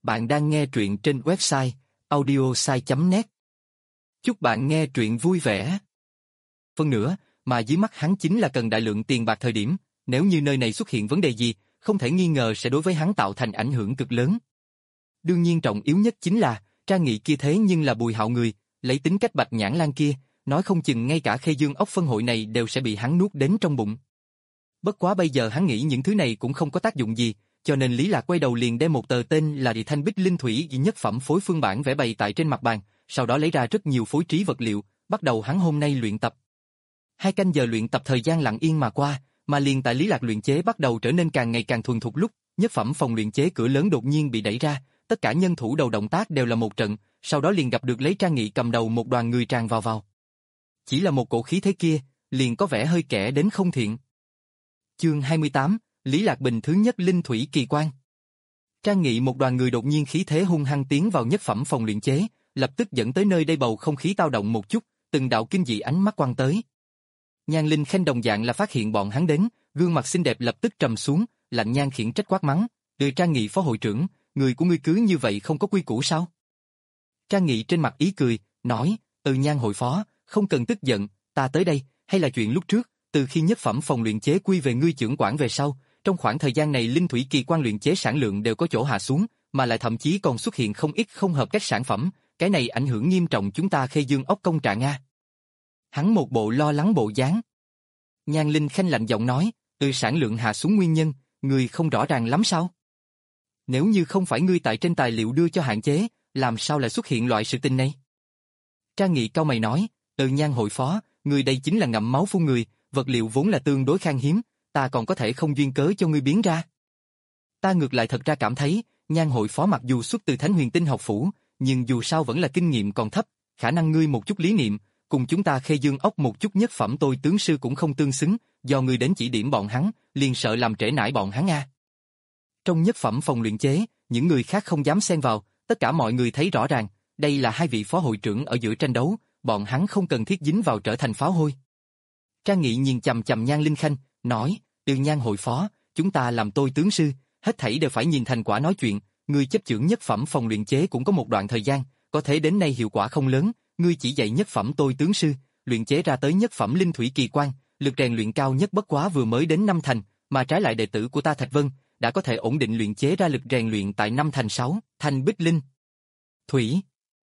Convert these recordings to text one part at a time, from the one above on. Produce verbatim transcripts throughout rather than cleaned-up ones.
Bạn đang nghe truyện trên website audiosai chấm net. Chúc bạn nghe truyện vui vẻ. Phần nữa, mà dưới mắt hắn chính là cần đại lượng tiền bạc thời điểm, nếu như nơi này xuất hiện vấn đề gì, không thể nghi ngờ sẽ đối với hắn tạo thành ảnh hưởng cực lớn. Đương nhiên trọng yếu nhất chính là, Trang Nghị kia thế nhưng là Bùi Hạo người, lấy tính cách Bạch Nhãn Lang kia, nói không chừng ngay cả Khê Dương ốc phân hội này đều sẽ bị hắn nuốt đến trong bụng. Bất quá bây giờ hắn nghĩ những thứ này cũng không có tác dụng gì, cho nên Lý Lạc quay đầu liền đem một tờ tên là Địa Thanh Bích Linh Thủy nhất phẩm phối phương bản vẽ bày tại trên mặt bàn, sau đó lấy ra rất nhiều phối trí vật liệu, bắt đầu hắn hôm nay luyện tập. Hai canh giờ luyện tập thời gian lặng yên mà qua, mà liền tại Lý Lạc luyện chế bắt đầu trở nên càng ngày càng thuần thục lúc, nhất phẩm phòng luyện chế cửa lớn đột nhiên bị đẩy ra, tất cả nhân thủ đầu động tác đều là một trận, sau đó liền gặp được lấy Trang Nghị cầm đầu một đoàn người tràn vào vào. Chỉ là một cổ khí thế kia, liền có vẻ hơi kẻ đến không thiện. Chương hai mươi tám, Lý Lạc Bình thứ nhất linh thủy kỳ quan. Trang Nghị một đoàn người đột nhiên khí thế hung hăng tiến vào nhất phẩm phòng luyện chế, lập tức dẫn tới nơi đây bầu không khí tao động một chút, từng đạo kinh dị ánh mắt quăng tới. Nhan Linh Khanh đồng dạng là phát hiện bọn hắn đến, gương mặt xinh đẹp lập tức trầm xuống, lạnh nhang khiển trách quát mắng, "Từ Trang Nghị phó hội trưởng, người của ngươi cứ như vậy không có quy củ sao?" Trang Nghị trên mặt ý cười, nói, "Ừ Nhan hội phó, không cần tức giận, ta tới đây, hay là chuyện lúc trước, từ khi nhất phẩm phòng luyện chế quy về ngươi trưởng quản về sau, trong khoảng thời gian này linh thủy kỳ quan luyện chế sản lượng đều có chỗ hạ xuống, mà lại thậm chí còn xuất hiện không ít không hợp các sản phẩm, cái này ảnh hưởng nghiêm trọng chúng ta Khê Dương ốc công trạng a." Hắn một bộ lo lắng bộ dáng. Nhan Linh Khanh lạnh giọng nói, "Từ sản lượng hạ xuống nguyên nhân, ngươi không rõ ràng lắm sao? Nếu như không phải ngươi tại trên tài liệu đưa cho hạn chế, làm sao lại xuất hiện loại sự tình này?" Trang Nghị cau mày nói, "Từ Nhan hội phó, ngươi đây chính là ngậm máu phun người, vật liệu vốn là tương đối khan hiếm, ta còn có thể không duyên cớ cho ngươi biến ra. Ta ngược lại thật ra cảm thấy, Nhan hội phó mặc dù xuất từ Thánh Huyền Tinh học phủ, nhưng dù sao vẫn là kinh nghiệm còn thấp, khả năng ngươi một chút lý niệm, cùng chúng ta Khê Dương ốc một chút nhất phẩm tôi tướng sư cũng không tương xứng, do ngươi đến chỉ điểm bọn hắn, liền sợ làm trễ nải bọn hắn a." Trong nhất phẩm phòng luyện chế, những người khác không dám xen vào, tất cả mọi người thấy rõ ràng, đây là hai vị phó hội trưởng ở giữa tranh đấu, bọn hắn không cần thiết dính vào trở thành pháo hôi. Trang Nghị nhìn chằm chằm Nhan Linh Khanh, nói, "Từ Nhan hội phó, chúng ta làm tôi tướng sư, hết thảy đều phải nhìn thành quả nói chuyện, ngươi chấp chưởng nhất phẩm phòng luyện chế cũng có một đoạn thời gian, có thể đến nay hiệu quả không lớn, ngươi chỉ dạy nhất phẩm tôi tướng sư, luyện chế ra tới nhất phẩm linh thủy kỳ quan, lực rèn luyện cao nhất bất quá vừa mới đến năm thành, mà trái lại đệ tử của ta Thạch Vân đã có thể ổn định luyện chế ra lực rèn luyện tại năm thành sáu, thành Bích Linh Thủy.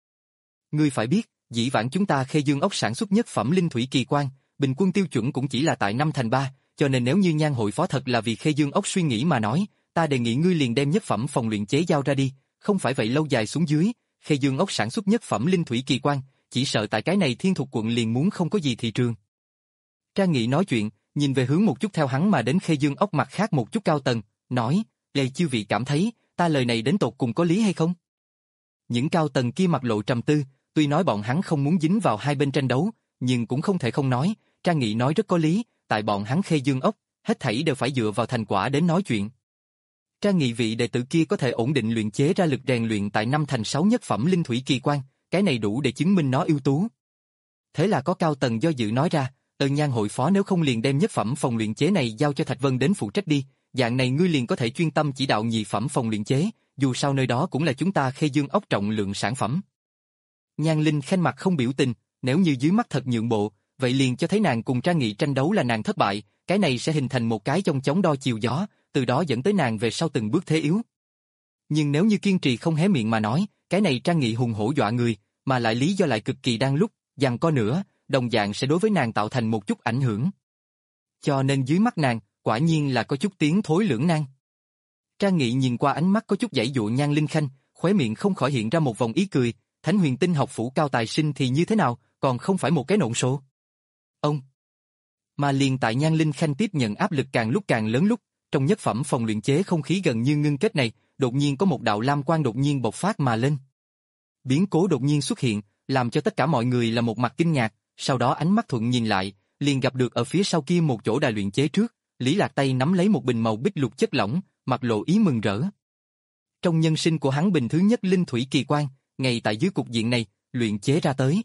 Ngươi phải biết, dĩ vãng chúng ta Khê Dương ốc sản xuất nhất phẩm linh thủy kỳ quan, bình quân tiêu chuẩn cũng chỉ là tại năm thành ba, cho nên nếu như Nhan hội phó thật là vì Khê Dương ốc suy nghĩ mà nói, ta đề nghị ngươi liền đem nhất phẩm phòng luyện chế giao ra đi, không phải vậy lâu dài xuống dưới, Khê Dương ốc sản xuất nhất phẩm linh thủy kỳ quan, chỉ sợ tại cái này Thiên Thục quận liền muốn không có gì thị trường." Trang Nghị nói chuyện, nhìn về hướng một chút theo hắn mà đến Khê Dương ốc mặt khác một chút cao tầng, nói, "Lê chư vị cảm thấy, ta lời này đến tột cùng có lý hay không?" Những cao tầng kia mặt lộ trầm tư, tuy nói bọn hắn không muốn dính vào hai bên tranh đấu, nhưng cũng không thể không nói, Trang Nghị nói rất có lý, tại bọn hắn Khê Dương ốc, hết thảy đều phải dựa vào thành quả đến nói chuyện. Trang Nghị vị đệ tử kia có thể ổn định luyện chế ra lực rèn luyện tại năm thành sáu nhất phẩm linh thủy kỳ quan, cái này đủ để chứng minh nó ưu tú. Thế là có cao tầng do dự nói ra, "Từ Nhan hội phó nếu không liền đem nhất phẩm phòng luyện chế này giao cho Thạch Vân đến phụ trách đi, dạng này ngươi liền có thể chuyên tâm chỉ đạo nhị phẩm phòng luyện chế, dù sao nơi đó cũng là chúng ta Khê Dương ốc trọng lượng sản phẩm." Nhan Linh Khanh mặt không biểu tình, nếu như dưới mắt thật nhượng bộ, vậy liền cho thấy nàng cùng Trang Nghị tranh đấu là nàng thất bại, cái này sẽ hình thành một cái trong chống đo chiều gió, từ đó dẫn tới nàng về sau từng bước thế yếu. Nhưng nếu như kiên trì không hé miệng mà nói, cái này Trang Nghị hùng hổ dọa người, mà lại lý do lại cực kỳ đang lúc, giằng co nữa, đồng dạng sẽ đối với nàng tạo thành một chút ảnh hưởng. Cho nên dưới mắt nàng, quả nhiên là có chút tiến thối lưỡng nan. Trang Nghị nhìn qua ánh mắt có chút giãy dụa Nhan Linh Khanh, khóe miệng không khỏi hiện ra một vòng ý cười, Thánh Huyền Tinh học phủ cao tài sinh thì như thế nào, còn không phải một cái nộn số. Ông. Mà liền tại Nhan Linh Khanh tiếp nhận áp lực càng lúc càng lớn lúc, trong nhất phẩm phòng luyện chế không khí gần như ngưng kết này, đột nhiên có một đạo lam quang đột nhiên bộc phát mà lên. Biến cố đột nhiên xuất hiện, làm cho tất cả mọi người là một mặt kinh ngạc, sau đó ánh mắt thuận nhìn lại, liền gặp được ở phía sau kia một chỗ đài luyện chế trước, Lý Lạc tay nắm lấy một bình màu bích lục chất lỏng, mặt lộ ý mừng rỡ. Trong nhân sinh của hắn bình thứ nhất linh thủy kỳ quan, ngay tại dưới cục diện này, luyện chế ra tới.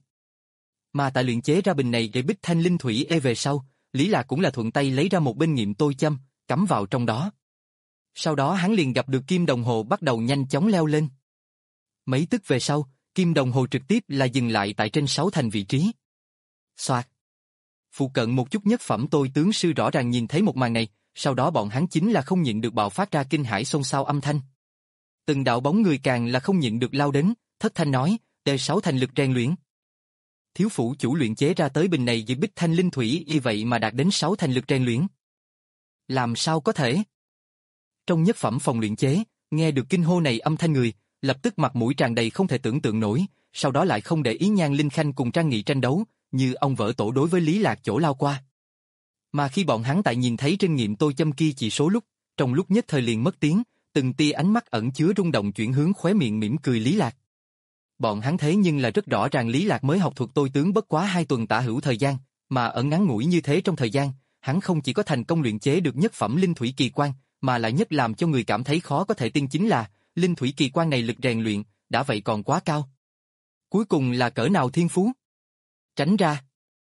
Mà tại luyện chế ra bình này để bích thanh linh thủy e về sau, Lý Lạc cũng là thuận tay lấy ra một bên nghiệm tôi châm, cắm vào trong đó. Sau đó hắn liền gặp được kim đồng hồ bắt đầu nhanh chóng leo lên. Mấy tức về sau, kim đồng hồ trực tiếp là dừng lại tại trên sáu thành vị trí. Soạt. Phụ cận một chút nhất phẩm tôi tướng sư rõ ràng nhìn thấy một màn này, sau đó bọn hắn chính là không nhịn được bạo phát ra kinh hãi xôn xao âm thanh. Từng đạo bóng người càng là không nhịn được lao đến, thất thanh nói, T sáu thành lực rèn luyện. Thiếu phủ chủ luyện chế ra tới bình này với bích thanh linh thủy y vậy mà đạt đến sáu thành lực rèn luyện. Làm sao có thể? Trong nhất phẩm phòng luyện chế, nghe được kinh hô này âm thanh người, lập tức mặt mũi tràn đầy không thể tưởng tượng nổi, sau đó lại không để ý Nhan Linh Khanh cùng Trang Nghị tranh đấu, như ông vỡ tổ đối với Lý Lạc chỗ lao qua. Mà khi bọn hắn tại nhìn thấy trên nghiệm tôi châm kia chỉ số lúc, trong lúc nhất thời liền mất tiếng, từng tia ánh mắt ẩn chứa rung động chuyển hướng khóe miệng mỉm cười Lý Lạc. Bọn hắn thế nhưng là rất rõ ràng Lý Lạc mới học thuật tôi tướng bất quá hai tuần tả hữu thời gian, mà ở ngắn ngủi như thế trong thời gian, hắn không chỉ có thành công luyện chế được nhất phẩm linh thủy kỳ quan, mà lại nhất làm cho người cảm thấy khó có thể tin chính là, linh thủy kỳ quan này lực rèn luyện, đã vậy còn quá cao. Cuối cùng là cỡ nào thiên phú? Tránh ra.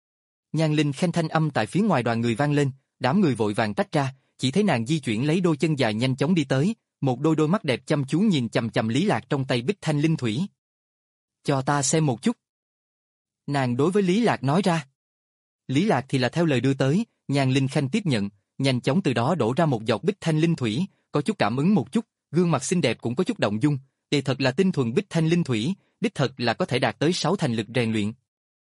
Nhan Linh Khanh thanh âm tại phía ngoài đoàn người vang lên, đám người vội vàng tách ra, chỉ thấy nàng di chuyển lấy đôi chân dài nhanh chóng đi tới, một đôi đôi mắt đẹp chăm chú nhìn chằm chằm Lý Lạc trong tay bích thanh linh thủy. Cho ta xem một chút. Nàng đối với Lý Lạc nói ra. Lý Lạc thì là theo lời đưa tới, Nhan Linh Khanh tiếp nhận, nhanh chóng từ đó đổ ra một giọt bích thanh linh thủy, có chút cảm ứng một chút, gương mặt xinh đẹp cũng có chút động dung, thì thật là tinh thuần bích thanh linh thủy, đích thật là có thể đạt tới sáu thành lực rèn luyện.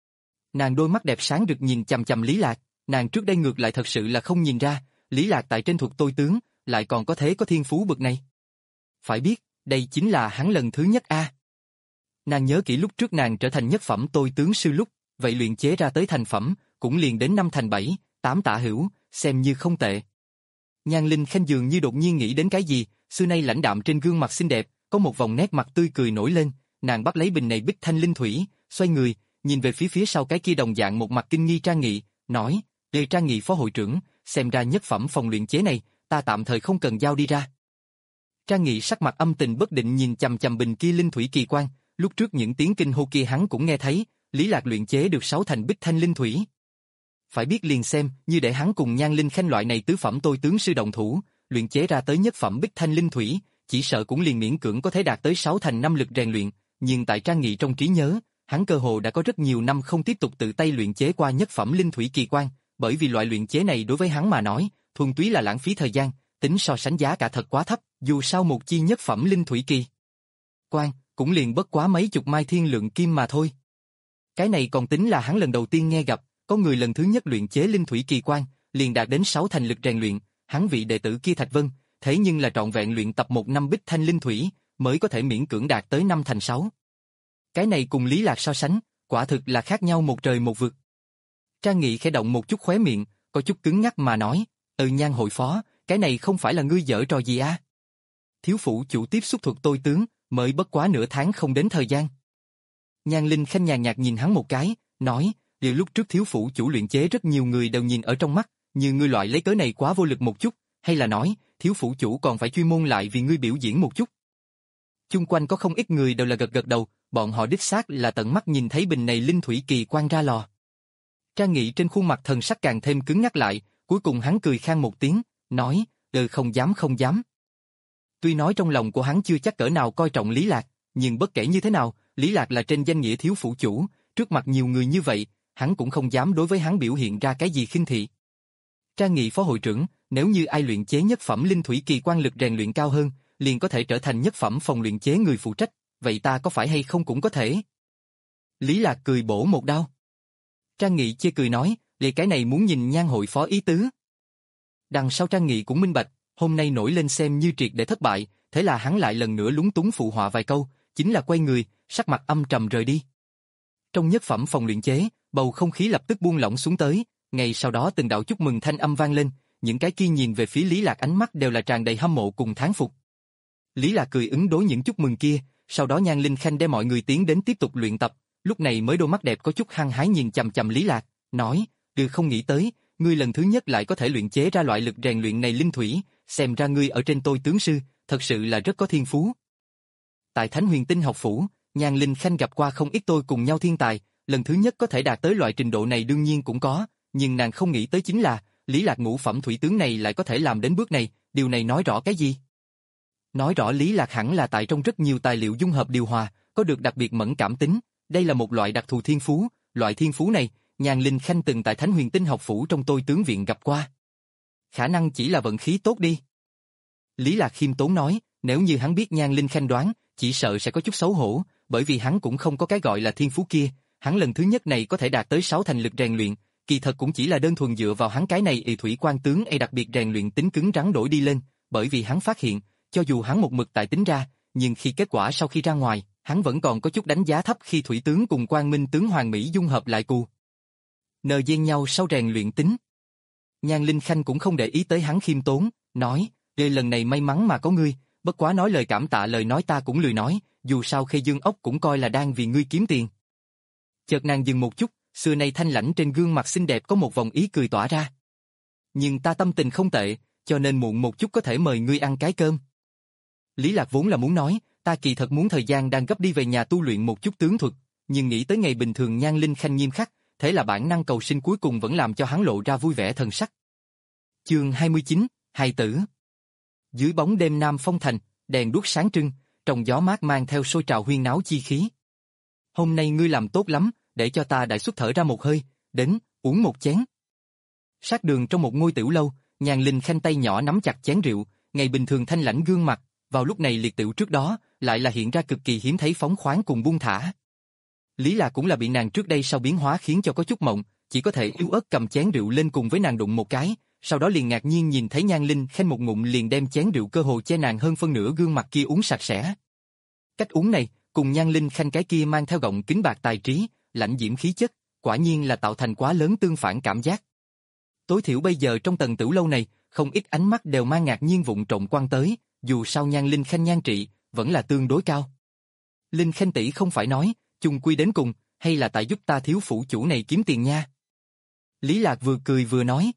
Nàng đôi mắt đẹp sáng rực nhìn chằm chằm Lý Lạc, nàng trước đây ngược lại thật sự là không nhìn ra, Lý Lạc tại trên thuật tôi tướng, lại còn có thế có thiên phú bực này. Phải biết, đây chính là hắn lần thứ nhất a. À. Nàng nhớ kỹ lúc trước nàng trở thành nhất phẩm tôi tướng sư lúc, vậy luyện chế ra tới thành phẩm, cũng liền đến năm thành bảy, tám tả hữu, xem như không tệ. Nhan Linh Khanh dường như đột nhiên nghĩ đến cái gì, xưa nay lãnh đạm trên gương mặt xinh đẹp, có một vòng nét mặt tươi cười nổi lên, nàng bắt lấy bình này bích thanh linh thủy, xoay người, nhìn về phía phía sau cái kia đồng dạng một mặt kinh nghi Trang Nghị, nói, Lê Trang Nghị phó hội trưởng, xem ra nhất phẩm phòng luyện chế này, ta tạm thời không cần giao đi ra. Trang Nghị sắc mặt âm tình bất định nhìn chằm chằm bình kia linh thủy kỳ quan, lúc trước những tiếng kinh hô kia hắn cũng nghe thấy, Lý Lạc luyện chế được sáu thành bích thanh linh thủy. Phải biết liền xem, như để hắn cùng Nhan Linh Khanh loại này tứ phẩm tôi tướng sư đồng thủ, luyện chế ra tới nhất phẩm bích thanh linh thủy, chỉ sợ cũng liền miễn cưỡng có thể đạt tới sáu thành năm lực rèn luyện, nhưng tại Trang Nghị trong trí nhớ, hắn cơ hồ đã có rất nhiều năm không tiếp tục tự tay luyện chế qua nhất phẩm linh thủy kỳ quan, bởi vì loại luyện chế này đối với hắn mà nói, thuần túy là lãng phí thời gian, tính so sánh giá cả thật quá thấp, dù sao một chi nhất phẩm linh thủy kỳ quan, cũng liền bất quá mấy chục mai thiên lượng kim mà thôi. Cái này còn tính là hắn lần đầu tiên nghe gặp, có người lần thứ nhất luyện chế linh thủy kỳ quan, liền đạt đến sáu thành lực rèn luyện, hắn vị đệ tử kia Thạch Vân, thế nhưng là trọn vẹn luyện tập một năm bích thanh linh thủy, mới có thể miễn cưỡng đạt tới năm thành sáu. Cái này cùng Lý Lạc so sánh, quả thực là khác nhau một trời một vực. Trang Nghị khẽ động một chút khóe miệng, có chút cứng ngắc mà nói, ừ Nhan hội phó, cái này không phải là ngươi giở trò gì à? Thiếu phủ chủ tiếp xúc thuật tôi tướng, mới bất quá nửa tháng không đến thời gian. Nhan Linh Khanh nhàn nhạt nhìn hắn một cái, nói, điều lúc trước thiếu phủ chủ luyện chế rất nhiều người đều nhìn ở trong mắt, như ngươi loại lấy cớ này quá vô lực một chút, hay là nói, thiếu phủ chủ còn phải chuyên môn lại vì ngươi biểu diễn một chút. Chung quanh có không ít người đều là gật gật đầu, bọn họ đích xác là tận mắt nhìn thấy bình này linh thủy kỳ quan ra lò. Trang Nghị trên khuôn mặt thần sắc càng thêm cứng ngắc lại, cuối cùng hắn cười khan một tiếng, nói, ừ không dám không dám. Tuy nói trong lòng của hắn chưa chắc cỡ nào coi trọng Lý Lạc, nhưng bất kể như thế nào, Lý Lạc là trên danh nghĩa thiếu phủ chủ, trước mặt nhiều người như vậy, hắn cũng không dám đối với hắn biểu hiện ra cái gì khinh thị. Trang Nghị phó hội trưởng, nếu như ai luyện chế nhất phẩm linh thủy kỳ quan lực rèn luyện cao hơn, liền có thể trở thành nhất phẩm phòng luyện chế người phụ trách, vậy ta có phải hay không cũng có thể. Lý Lạc cười bổ một đao. Trang Nghị chê cười nói, liền cái này muốn nhìn Nhan hội phó ý tứ. Đằng sau Trang Nghị cũng minh bạch, hôm nay nổi lên xem như triệt để thất bại, thế là hắn lại lần nữa lúng túng phụ họa vài câu, chính là quay người, sắc mặt âm trầm rời đi. Trong nhất phẩm phòng luyện chế, bầu không khí lập tức buông lỏng xuống tới, ngay sau đó từng đạo chúc mừng thanh âm vang lên, những cái kia nhìn về phía Lý Lạc ánh mắt đều là tràn đầy hâm mộ cùng thán phục. Lý Lạc cười ứng đối những chúc mừng kia, sau đó Nhan Linh Khanh đem mọi người tiến đến tiếp tục luyện tập, lúc này mới đôi mắt đẹp có chút hăng hái nhìn chằm chằm Lý Lạc, nói, được không nghĩ tới, ngươi lần thứ nhất lại có thể luyện chế ra loại lực rèn luyện này linh thủy, xem ra ngươi ở trên tôi tướng sư, thật sự là rất có thiên phú. Tại Thánh Huyền Tinh học phủ, Nhan Linh Khanh gặp qua không ít tôi cùng nhau thiên tài, lần thứ nhất có thể đạt tới loại trình độ này đương nhiên cũng có, nhưng nàng không nghĩ tới chính là, Lý Lạc ngũ phẩm thủy tướng này lại có thể làm đến bước này, điều này nói rõ cái gì? Nói rõ Lý Lạc hẳn là tại trong rất nhiều tài liệu dung hợp điều hòa, có được đặc biệt mẫn cảm tính, đây là một loại đặc thù thiên phú, loại thiên phú này, Nhan Linh Khanh từng tại Thánh Huyền Tinh học phủ trong Tôi tướng viện gặp qua. Khả năng chỉ là vận khí tốt đi. Lý Lạc khiêm tốn nói, nếu như hắn biết Nhan Linh Khanh đoán, chỉ sợ sẽ có chút xấu hổ, bởi vì hắn cũng không có cái gọi là thiên phú kia, hắn lần thứ nhất này có thể đạt tới sáu thành lực rèn luyện, kỳ thật cũng chỉ là đơn thuần dựa vào hắn cái này y thủy quan tướng y đặc biệt rèn luyện tính cứng rắn đổi đi lên, bởi vì hắn phát hiện, cho dù hắn một mực tại tính ra, nhưng khi kết quả sau khi ra ngoài, hắn vẫn còn có chút đánh giá thấp khi thủy tướng cùng quang minh tướng hoàng mỹ dung hợp lại cù. Nờ gian nhau sau rèn luyện tính. Nhan Linh Khanh cũng không để ý tới hắn khiêm tốn, nói, "Ê, lần này may mắn mà có ngươi, bất quá nói lời cảm tạ lời nói ta cũng lười nói, dù sao Khê Dương ốc cũng coi là đang vì ngươi kiếm tiền." Chợt nàng dừng một chút, xưa nay thanh lãnh trên gương mặt xinh đẹp có một vòng ý cười tỏa ra. "Nhưng ta tâm tình không tệ, cho nên muộn một chút có thể mời ngươi ăn cái cơm." Lý Lạc vốn là muốn nói, ta kỳ thật muốn thời gian đang gấp đi về nhà tu luyện một chút tướng thuật, nhưng nghĩ tới ngày bình thường Nhan Linh Khanh nghiêm khắc, thế là bản năng cầu sinh cuối cùng vẫn làm cho hắn lộ ra vui vẻ thần sắc. Chương hai mươi chín, hài tử. Dưới bóng đêm Nam Phong Thành, đèn đuốc sáng trưng, trong gió mát mang theo sôi trào huyên náo chi khí. "Hôm nay ngươi làm tốt lắm, để cho ta đại xuất thở ra một hơi, đến, uống một chén." Sát đường trong một ngôi tiểu lâu, Nhan Linh Khanh tay nhỏ nắm chặt chén rượu, ngày bình thường thanh lãnh gương mặt, vào lúc này liệt tiểu trước đó, lại là hiện ra cực kỳ hiếm thấy phóng khoáng cùng buông thả. Lý Lạc cũng là bị nàng trước đây sau biến hóa khiến cho có chút mộng, chỉ có thể yếu ớt cầm chén rượu lên cùng với nàng đụng một cái, sau đó liền ngạc nhiên nhìn thấy Nhan Linh Khanh một ngụm liền đem chén rượu cơ hồ che nàng hơn phân nửa gương mặt kia uống sạch sẽ. Cách uống này, cùng Nhan Linh Khanh cái kia mang theo gọng kính bạc tài trí, lãnh diễm khí chất, quả nhiên là tạo thành quá lớn tương phản cảm giác. Tối thiểu bây giờ trong tầng tiểu lâu này, không ít ánh mắt đều mang ngạc nhiên vụng trộm quan tới, dù sao Nhan Linh Khanh nhan trị, vẫn là tương đối cao. Linh Khanh tỷ không phải nói, chung quy đến cùng, hay là tại giúp ta thiếu phủ chủ này kiếm tiền nha. Lý Lạc vừa cười vừa nói.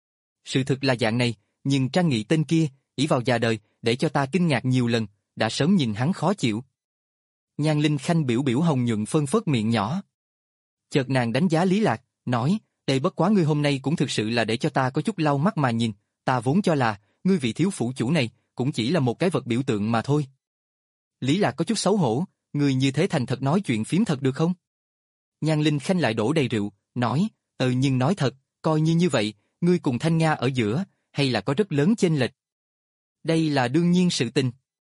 Sự thực là dạng này, nhưng Trang Nghị tên kia, ỷ vào già đời, để cho ta kinh ngạc nhiều lần, đã sớm nhìn hắn khó chịu. Nhan Linh Khanh biểu biểu hồng nhuận phân phớt miệng nhỏ. Chợt nàng đánh giá Lý Lạc, nói, "Ê, bất quá ngươi hôm nay cũng thực sự là để cho ta có chút lau mắt mà nhìn, ta vốn cho là, ngươi vị thiếu phủ chủ này, cũng chỉ là một cái vật biểu tượng mà thôi." Lý Lạc có chút xấu hổ, "Ngươi như thế thành thật nói chuyện phím thật được không?" Nhan Linh Khanh lại đổ đầy rượu, nói, "Ừ nhưng nói thật, coi như như vậy, ngươi cùng Thanh Nga ở giữa, hay là có rất lớn chênh lệch. Đây là đương nhiên sự tình."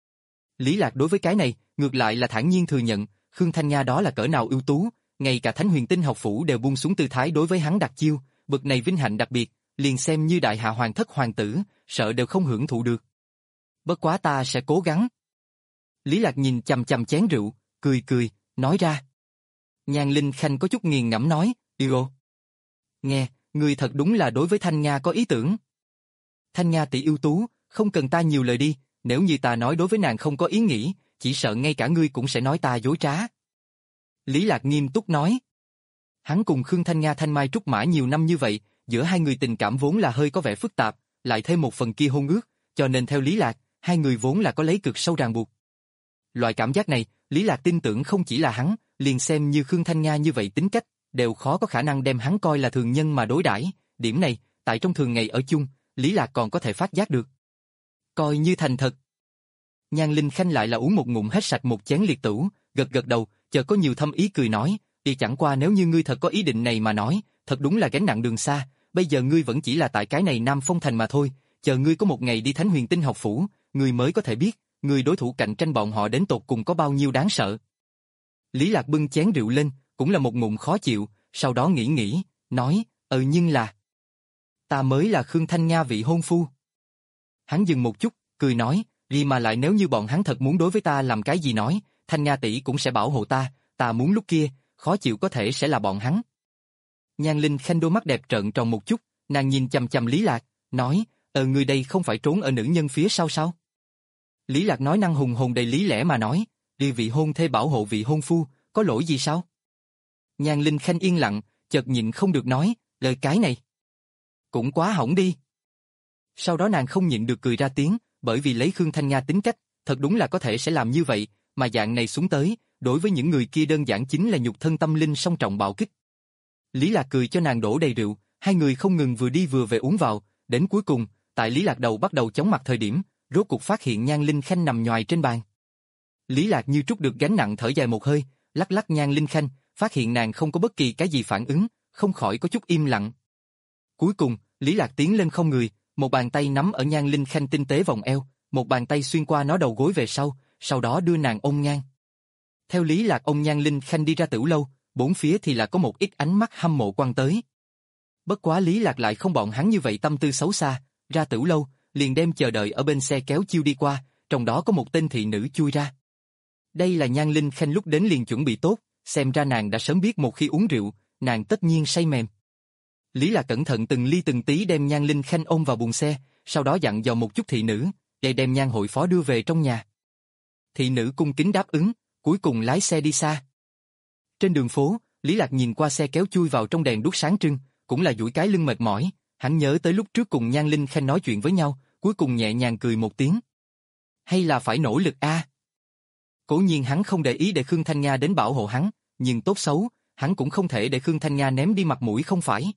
Lý Lạc đối với cái này, ngược lại là thản nhiên thừa nhận, Khương Thanh Nga đó là cỡ nào ưu tú, ngay cả Thánh Huyền Tinh học phủ đều buông xuống tư thái đối với hắn đặt chiêu, bậc này vinh hạnh đặc biệt, liền xem như đại hạ hoàng thất hoàng tử, sợ đều không hưởng thụ được. Bất quá ta sẽ cố gắng. Lý Lạc nhìn chằm chằm chén rượu, cười cười, nói ra. Nhan Linh Khanh có chút nghiền ngẫm nói, "Yêu, nghe, ngươi thật đúng là đối với Thanh Nga có ý tưởng. Thanh Nga tỷ ưu tú, không cần ta nhiều lời đi, nếu như ta nói đối với nàng không có ý nghĩ, chỉ sợ ngay cả ngươi cũng sẽ nói ta dối trá." Lý Lạc nghiêm túc nói. Hắn cùng Khương Thanh Nga thanh mai trúc mã nhiều năm như vậy, giữa hai người tình cảm vốn là hơi có vẻ phức tạp, lại thêm một phần kia hôn ước, cho nên theo Lý Lạc, hai người vốn là có lấy cực sâu ràng buộc. Loại cảm giác này, Lý Lạc tin tưởng không chỉ là hắn, liền xem như Khương Thanh Nga như vậy tính cách, đều khó có khả năng đem hắn coi là thường nhân mà đối đãi. Điểm này, tại trong thường ngày ở chung, Lý Lạc còn có thể phát giác được. Coi như thành thật. Nhan Linh Khanh lại là uống một ngụm hết sạch một chén liệt tửu, gật gật đầu, chợt có nhiều thâm ý cười nói, "Đi chẳng qua nếu như ngươi thật có ý định này mà nói, thật đúng là gánh nặng đường xa, bây giờ ngươi vẫn chỉ là tại cái này Nam Phong Thành mà thôi, chờ ngươi có một ngày đi Thánh Huyền Tinh học phủ, ngươi mới có thể biết, ngươi đối thủ cạnh tranh bọn họ đến tột cùng có bao nhiêu đáng sợ." Lý Lạc bưng chén rượu lên, cũng là một ngụm khó chịu, sau đó nghĩ nghĩ, nói, "Ừ nhưng là, ta mới là Khương Thanh Nga vị hôn phu." Hắn dừng một chút, cười nói, "Vì mà lại nếu như bọn hắn thật muốn đối với ta làm cái gì nói, Thanh Nga tỷ cũng sẽ bảo hộ ta, ta muốn lúc kia, khó chịu có thể sẽ là bọn hắn." Nhan Linh Khanh đôi mắt đẹp trợn tròn một chút, nàng nhìn chằm chằm Lý Lạc, nói, "Ờ ngươi đây không phải trốn ở nữ nhân phía sau sao?" Lý Lạc nói năng hùng hồn đầy lý lẽ mà nói, "Đi vị hôn thê bảo hộ vị hôn phu, có lỗi gì sao?" Nhan Linh Khanh yên lặng, chợt nhịn không được nói, "Lời cái này cũng quá hỏng đi." Sau đó nàng không nhịn được cười ra tiếng, bởi vì lấy Khương Thanh Nga tính cách, thật đúng là có thể sẽ làm như vậy, mà dạng này xuống tới, đối với những người kia đơn giản chính là nhục thân tâm linh song trọng bạo kích. Lý Lạc cười cho nàng đổ đầy rượu, hai người không ngừng vừa đi vừa về uống vào, đến cuối cùng, tại Lý Lạc đầu bắt đầu chóng mặt thời điểm, rốt cuộc phát hiện Nhan Linh Khanh nằm nhoài trên bàn. Lý Lạc như trút được gánh nặng thở dài một hơi, lắc lắc Nhan Linh Khanh, phát hiện nàng không có bất kỳ cái gì phản ứng, không khỏi có chút im lặng. Cuối cùng, Lý Lạc tiến lên không người, một bàn tay nắm ở Nhan Linh Khanh tinh tế vòng eo, một bàn tay xuyên qua nó đầu gối về sau, sau đó đưa nàng ôm ngang. Theo Lý Lạc ôm Nhan Linh Khanh đi ra tiểu lâu, bốn phía thì là có một ít ánh mắt hâm mộ quan tới. Bất quá Lý Lạc lại không bọn hắn như vậy tâm tư xấu xa, ra tiểu lâu, liền đem chờ đợi ở bên xe kéo chiêu đi qua, trong đó có một tên thị nữ chui ra. Đây là Nhan Linh Khanh lúc đến liền chuẩn bị tốt, xem ra nàng đã sớm biết một khi uống rượu, nàng tất nhiên say mềm. Lý Lạc cẩn thận từng ly từng tí đem Nhan Linh Khanh ôm vào buồng xe, sau đó dặn dò một chút thị nữ, để đem Nhan hội phó đưa về trong nhà. Thị nữ cung kính đáp ứng, cuối cùng lái xe đi xa. Trên đường phố, Lý Lạc nhìn qua xe kéo chui vào trong đèn đuốc sáng trưng, cũng là duỗi cái lưng mệt mỏi, hắn nhớ tới lúc trước cùng Nhan Linh Khanh nói chuyện với nhau, cuối cùng nhẹ nhàng cười một tiếng. Hay là phải nỗ lực a? À? Cố nhiên hắn không để ý để Khương Thanh Nga đến bảo hộ hắn, nhưng tốt xấu, hắn cũng không thể để Khương Thanh Nga ném đi mặt mũi không phải.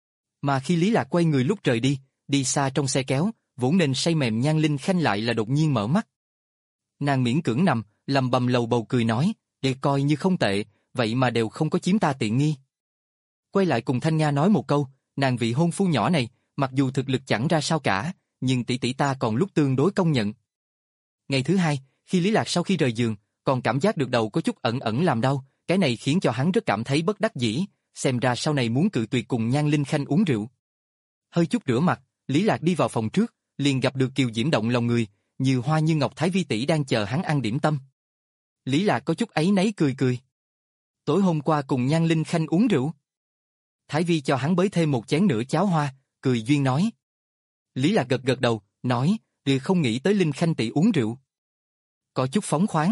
Mà khi Lý Lạc quay người lúc rời đi, đi xa trong xe kéo, vốn nên say mềm Nhan Linh Khanh lại là đột nhiên mở mắt. Nàng miễn cưỡng nằm, lầm bầm lầu bầu cười nói, để coi như không tệ, vậy mà đều không có chiếm ta tiện nghi. Quay lại cùng Thanh Nga nói một câu, nàng vị hôn phu nhỏ này, mặc dù thực lực chẳng ra sao cả, nhưng tỷ tỷ ta còn lúc tương đối công nhận. Ngày thứ hai, khi Lý Lạc sau khi rời giường, còn cảm giác được đầu có chút ẩn ẩn làm đau, cái này khiến cho hắn rất cảm thấy bất đắc dĩ, xem ra sau này muốn cự tuyệt cùng Nhan Linh Khanh uống rượu. Hơi chút rửa mặt, Lý Lạc đi vào phòng trước, liền gặp được kiều diễm động lòng người, như hoa như ngọc Thái Vi tỷ đang chờ hắn ăn điểm tâm. Lý Lạc có chút áy náy cười cười. Tối hôm qua cùng Nhan Linh Khanh uống rượu. Thái Vi cho hắn bới thêm một chén nữa cháo hoa, cười duyên nói. Lý Lạc gật gật đầu, nói, "Ngươi không nghĩ tới Linh Khanh tỷ uống rượu." Có chút phóng khoáng.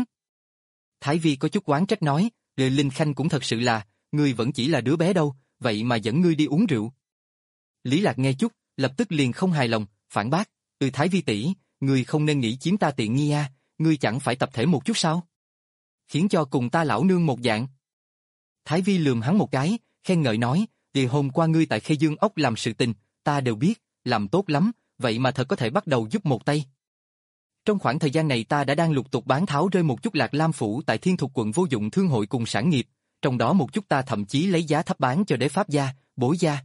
Thái Vi có chút oán trách nói, "Ngươi Linh Khanh cũng thật sự là, ngươi vẫn chỉ là đứa bé đâu, vậy mà dẫn ngươi đi uống rượu." Lý Lạc nghe chút, lập tức liền không hài lòng, phản bác, "Ừ Thái Vi tỷ, ngươi không nên nghĩ chiếm ta tiện nghi a, ngươi chẳng phải tập thể một chút sao? Khiến cho cùng ta lão nương một dạng." Thái Vi lườm hắn một cái, khen ngợi nói, "Thì hôm qua ngươi tại Khê Dương ốc làm sự tình, ta đều biết, làm tốt lắm, vậy mà thật có thể bắt đầu giúp một tay. Trong khoảng thời gian này ta đã đang lục tục bán tháo rơi một chút lạc lam phủ tại Thiên Thục quận vô dụng thương hội cùng sản nghiệp, trong đó một chút ta thậm chí lấy giá thấp bán cho đế pháp gia, bối gia."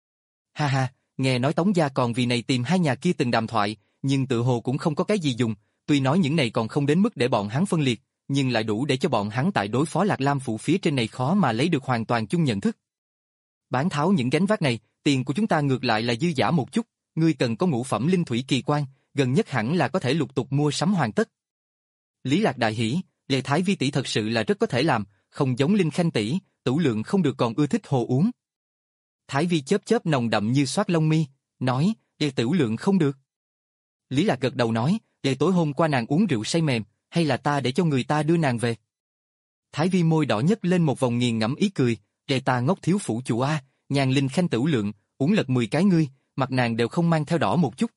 Ha ha, nghe nói Tống gia còn vì này tìm hai nhà kia từng đàm thoại, nhưng tự hồ cũng không có cái gì dùng, tuy nói những này còn không đến mức để bọn hắn phân liệt, nhưng lại đủ để cho bọn hắn tại đối phó lạc lam phủ phía trên này khó mà lấy được hoàn toàn chung nhận thức. Bán tháo những gánh vác này, tiền của chúng ta ngược lại là dư giả một chút, ngươi cần có ngũ phẩm linh thủy kỳ quan, gần nhất hẳn là có thể lục tục mua sắm hoàn tất. Lý Lạc đại hỉ, Lệ Thái Vi tỷ thật sự là rất có thể làm, không giống Linh Khanh tỷ, tửu lượng không được còn ưa thích hồ uống. Thái Vi chớp chớp nồng đậm như xoát lông mi, nói, "Lệ tửu lượng không được." Lý Lạc gật đầu nói, "Lệ tối hôm qua nàng uống rượu say mềm, hay là ta để cho người ta đưa nàng về?" Thái Vi môi đỏ nhấc lên một vòng nghiền ngẫm ý cười, "Lệ ta ngốc thiếu phủ chủ a, Nhan Linh Khanh tửu lượng, uống lật mười cái ngươi, mặt nàng đều không mang theo đỏ một chút."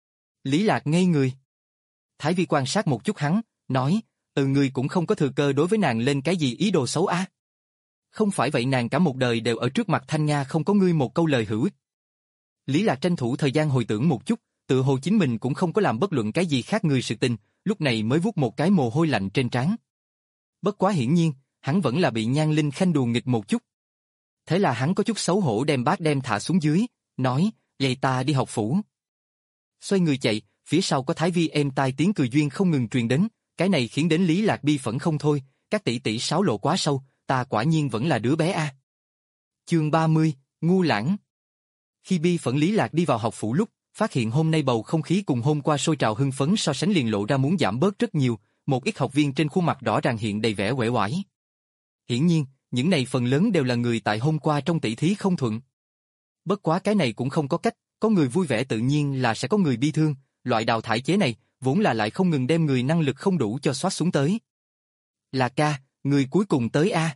Lý Lạc ngây người. Thái Vi quan sát một chút hắn, nói, "Ừ ngươi cũng không có thừa cơ đối với nàng lên cái gì ý đồ xấu a. Không phải vậy nàng cả một đời đều ở trước mặt Thanh Nga không có ngươi một câu lời hữu ích." Lý Lạc tranh thủ thời gian hồi tưởng một chút, tự hồ chính mình cũng không có làm bất luận cái gì khác người sự tình, lúc này mới vuốt một cái mồ hôi lạnh trên trán. Bất quá hiển nhiên, hắn vẫn là bị Nhan Linh Khanh đùa nghịch một chút. Thế là hắn có chút xấu hổ đem bát đem thả xuống dưới, nói, "Vậy ta đi học phủ." Xoay người chạy, phía sau có Thái Vi êm tai tiếng cười duyên không ngừng truyền đến, cái này khiến đến Lý Lạc bi phẫn không thôi, các tỷ tỷ sáo lộ quá sâu, ta quả nhiên vẫn là đứa bé a. À. Chương ba mươi, ngu lãng. Khi bi phẫn Lý Lạc đi vào học phủ lúc, phát hiện hôm nay bầu không khí cùng hôm qua sôi trào hưng phấn so sánh liền lộ ra muốn giảm bớt rất nhiều, một ít học viên trên khuôn mặt rõ ràng hiện đầy vẻ uể oải. Hiển nhiên, những này phần lớn đều là người tại hôm qua trong tỷ thí không thuận. Bất quá cái này cũng không có cách, có người vui vẻ tự nhiên là sẽ có người bi thương, loại đào thải chế này vốn là lại không ngừng đem người năng lực không đủ cho xóa xuống tới. Là ca, người cuối cùng tới a.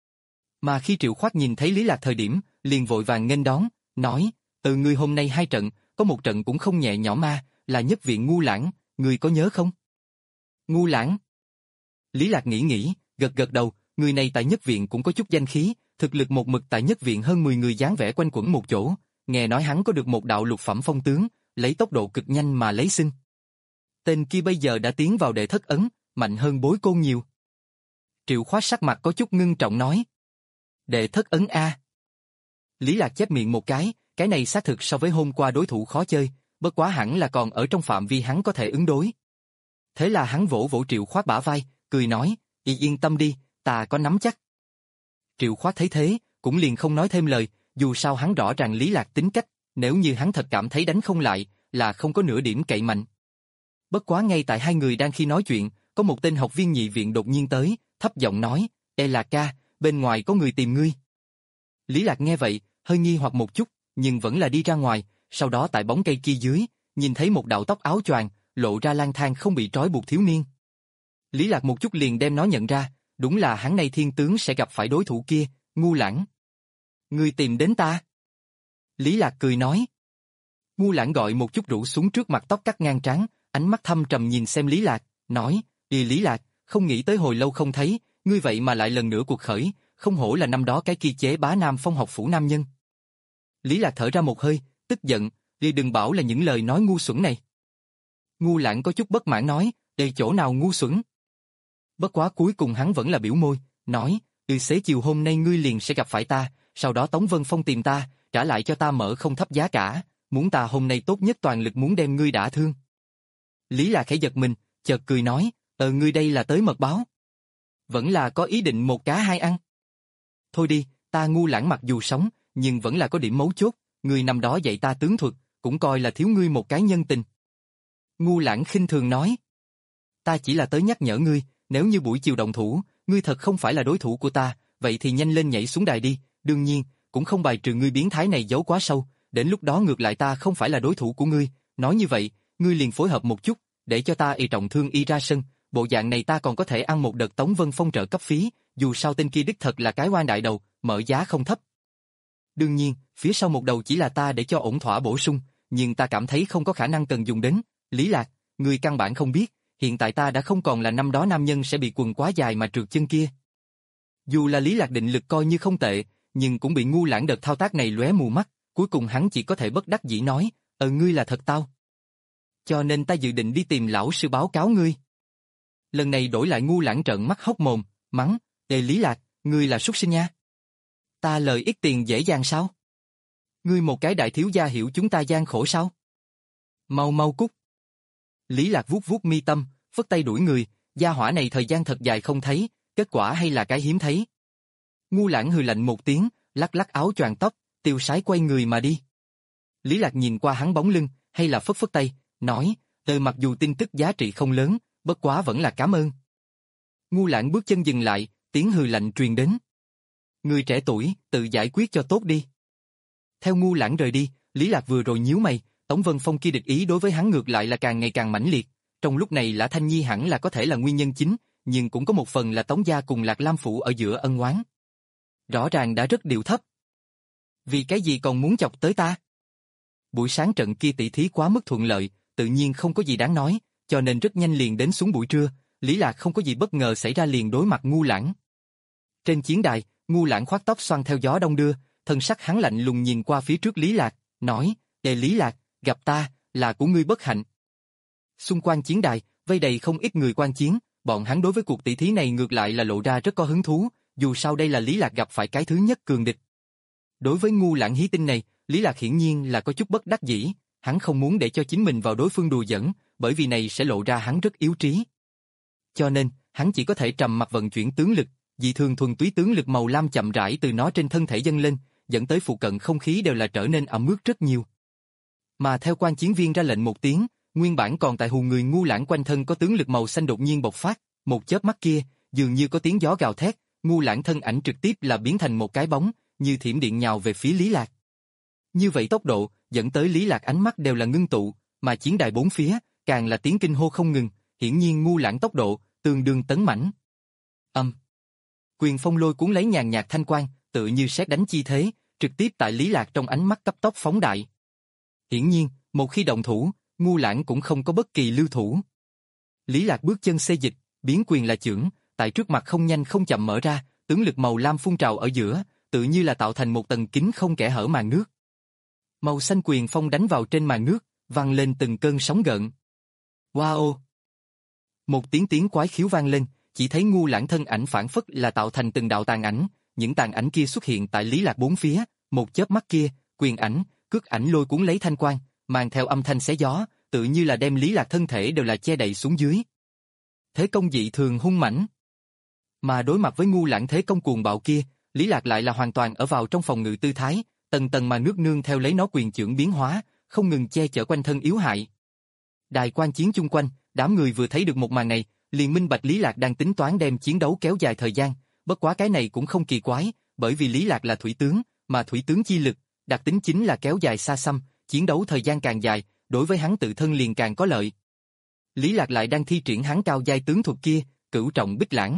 Mà khi Triệu Khoát nhìn thấy Lý Lạc thời điểm, liền vội vàng nghênh đón, nói, "Từ ngươi hôm nay hai trận, có một trận cũng không nhẹ nhõm ma, là nhất viện ngu lãng, ngươi có nhớ không?" Ngu lãng. Lý Lạc nghĩ nghĩ, gật gật đầu, người này tại nhất viện cũng có chút danh khí, thực lực một mực tại nhất viện hơn mười người dáng vẻ quanh quẩn một chỗ, nghe nói hắn có được một đạo lục phẩm phong tướng, lấy tốc độ cực nhanh mà lấy xưng. Tên kia bây giờ đã tiến vào đệ thất ấn, mạnh hơn Bối Côn nhiều. Triệu Khoát sắc mặt có chút ngưng trọng nói. Đệ thất ấn A. Lý Lạc chép miệng một cái, cái này xác thực so với hôm qua đối thủ khó chơi, bất quá hẳn là còn ở trong phạm vi hắn có thể ứng đối. Thế là hắn vỗ vỗ Triệu Khoát bả vai, cười nói, y yên tâm đi, ta có nắm chắc. Triệu Khoát thấy thế, cũng liền không nói thêm lời, dù sao hắn rõ ràng Lý Lạc tính cách, nếu như hắn thật cảm thấy đánh không lại, là không có nửa điểm cậy mạnh. Bất quá ngay tại hai người đang khi nói chuyện, có một tên học viên nhị viện đột nhiên tới, thấp giọng nói, Ê Lạc ca, bên ngoài có người tìm ngươi. Lý Lạc nghe vậy, hơi nghi hoặc một chút, nhưng vẫn là đi ra ngoài, sau đó tại bóng cây kia dưới, nhìn thấy một đạo tóc áo choàng, lộ ra lang thang không bị trói buộc thiếu niên. Lý Lạc một chút liền đem nó nhận ra, đúng là hắn này thiên tướng sẽ gặp phải đối thủ kia, Ngu Lãng. Ngươi tìm đến ta. Lý Lạc cười nói. Ngu Lãng gọi một chút rủ xuống trước mặt tóc cắt ngang trán, ánh mắt thâm trầm nhìn xem Lý Lạc, nói, đi Lý Lạc, không nghĩ tới hồi lâu không thấy, ngươi vậy mà lại lần nữa cuộc khởi, không hổ là năm đó cái kia chế bá Nam Phong học phủ nam nhân. Lý Lạc thở ra một hơi, tức giận, đi đừng bảo là những lời nói ngu xuẩn này. Ngu Lãng có chút bất mãn nói, đây chỗ nào ngu xuẩn. Bất quá cuối cùng hắn vẫn là biểu môi, nói, từ xế chiều hôm nay ngươi liền sẽ gặp phải ta, sau đó Tống Vân Phong tìm ta, trả lại cho ta mở không thấp giá cả, muốn ta hôm nay tốt nhất toàn lực muốn đem ngươi đả thương. Lý Lạc khẽ giật mình, chợt cười nói, ờ ngươi đây là tới mật báo. Vẫn là có ý định một cá hai ăn. Thôi đi, ta Ngu Lãng mặc dù sống, nhưng vẫn là có điểm mấu chốt, ngươi năm đó dạy ta tướng thuật, cũng coi là thiếu ngươi một cái nhân tình. Ngu Lãng khinh thường nói, ta chỉ là tới nhắc nhở ngươi, nếu như buổi chiều động thủ, ngươi thật không phải là đối thủ của ta, vậy thì nhanh lên nhảy xuống đài đi, đương nhiên, cũng không bài trừ ngươi biến thái này giấu quá sâu, đến lúc đó ngược lại ta không phải là đối thủ của ngươi, nói như vậy, ngươi liền phối hợp một chút, để cho ta y trọng thương y ra sân, bộ dạng này ta còn có thể ăn một đợt Tống Vân Phong trợ cấp phí, dù sao tên kia đích thật là cái oan đại đầu, mở giá không thấp. Đương nhiên, phía sau một đầu chỉ là ta để cho ổn thỏa bổ sung, nhưng ta cảm thấy không có khả năng cần dùng đến, Lý Lạc, ngươi căn bản không biết, hiện tại ta đã không còn là năm đó nam nhân sẽ bị quần quá dài mà trượt chân kia. Dù là Lý Lạc định lực coi như không tệ, nhưng cũng bị Ngu Lãng đợt thao tác này lóe mù mắt, cuối cùng hắn chỉ có thể bất đắc dĩ nói, ờ ngươi là thật tao. Cho nên ta dự định đi tìm lão sư báo cáo ngươi. Lần này đổi lại Ngu Lãng trợn mắt hốc mồm, mắng, Ê Lý Lạc, ngươi là súc sinh nha. Ta lời ít tiền dễ dàng sao? Ngươi một cái đại thiếu gia hiểu chúng ta gian khổ sao? Mau mau cút. Lý Lạc vuốt vuốt mi tâm, phất tay đuổi người, gia hỏa này thời gian thật dài không thấy, kết quả hay là cái hiếm thấy. Ngu Lãng hừ lạnh một tiếng, lắc lắc áo choàng tóc, tiêu sái quay người mà đi. Lý Lạc nhìn qua hắn bóng lưng, hay là phất phất tay, nói, từ mặc dù tin tức giá trị không lớn, bất quá vẫn là cảm ơn. Ngu Lãng bước chân dừng lại, tiếng hừ lạnh truyền đến. Người trẻ tuổi, tự giải quyết cho tốt đi. Theo Ngu Lãng rời đi, Lý Lạc vừa rồi nhíu mày, Tống Vân Phong kia địch ý đối với hắn ngược lại là càng ngày càng mãnh liệt. Trong lúc này Lã Thanh Nhi hẳn là có thể là nguyên nhân chính, nhưng cũng có một phần là Tống gia cùng Lạc Lam phủ ở giữa ân oán. Rõ ràng đã rất điệu thấp. Vì cái gì còn muốn chọc tới ta? Buổi sáng trận kia tỷ thí quá mức thuận lợi, tự nhiên không có gì đáng nói, cho nên rất nhanh liền đến xuống buổi trưa, Lý Lạc không có gì bất ngờ xảy ra liền đối mặt Ngu Lãng. Trên chiến đài, Ngu Lãng khoác tóc xoăn theo gió đông đưa, thân sắc hắn lạnh lùng nhìn qua phía trước Lý Lạc, nói, Ê Lý Lạc, gặp ta, là của ngươi bất hạnh. Xung quanh chiến đài, vây đầy không ít người quan chiến, bọn hắn đối với cuộc tỷ thí này ngược lại là lộ ra rất có hứng thú, dù sao đây là Lý Lạc gặp phải cái thứ nhất cường địch. Đối với Ngu Lãng hí tinh này, Lý Lạc hiển nhiên là có chút bất đắc dĩ, hắn không muốn để cho chính mình vào đối phương đùa giỡn, bởi vì này sẽ lộ ra hắn rất yếu trí. Cho nên, hắn chỉ có thể trầm mặc vận chuyển tướng lực, dị thường thuần túy tướng lực màu lam chậm rãi từ nó trên thân thể dâng lên, dẫn tới phụ cận không khí đều là trở nên ẩm ướt rất nhiều. Mà theo quan chiến viên ra lệnh một tiếng, nguyên bản còn tại hù người Ngu Lãng quanh thân có tướng lực màu xanh đột nhiên bộc phát, một chớp mắt kia, dường như có tiếng gió gào thét, Ngu Lãng thân ảnh trực tiếp là biến thành một cái bóng, như thiểm điện nhào về phía Lý Lạc. Như vậy tốc độ, dẫn tới Lý Lạc ánh mắt đều là ngưng tụ, mà chiến đài bốn phía, càng là tiếng kinh hô không ngừng, hiển nhiên Ngu Lãng tốc độ, tương đương tấn mãnh. Âm. Quyền phong lôi cuốn lấy nhàn nhạt thanh quang, tự như sét đánh chi thế, trực tiếp tại Lý Lạc trong ánh mắt cấp tốc phóng đại. Hiển nhiên, một khi động thủ, Ngu Lãng cũng không có bất kỳ lưu thủ. Lý Lạc bước chân xê dịch, biến quyền là chưởng, tại trước mặt không nhanh không chậm mở ra, tướng lực màu lam phun trào ở giữa, tự như là tạo thành một tầng kính không kẽ hở màn nước. Màu xanh quyền phong đánh vào trên màn nước, vang lên từng cơn sóng gợn. Wow! Một tiếng tiếng quái khiếu vang lên, chỉ thấy Ngu Lãng thân ảnh phản phất là tạo thành từng đạo tàn ảnh, những tàn ảnh kia xuất hiện tại Lý Lạc bốn phía, một chớp mắt kia, quyền ảnh, cước ảnh lôi cuốn lấy thanh quang, mang theo âm thanh xé gió, tự như là đem Lý Lạc thân thể đều là che đậy xuống dưới. Thế công dị thường hung mãnh. Mà đối mặt với Ngu Lãng thế công cuồng bạo kia, Lý Lạc lại là hoàn toàn ở vào trong phòng ngự tư thái, tầng tầng mà nước nương theo lấy nó quyền chưởng biến hóa, không ngừng che chở quanh thân yếu hại. Đài quan chiến chung quanh, đám người vừa thấy được một màn này, liền minh bạch Lý Lạc đang tính toán đem chiến đấu kéo dài thời gian, bất quá cái này cũng không kỳ quái, bởi vì Lý Lạc là thủy tướng, mà thủy tướng chi lực, đặc tính chính là kéo dài xa xăm, chiến đấu thời gian càng dài, đối với hắn tự thân liền càng có lợi. Lý Lạc lại đang thi triển hắn cao giai tướng thuật kia, Cửu Trọng Bích Lãng.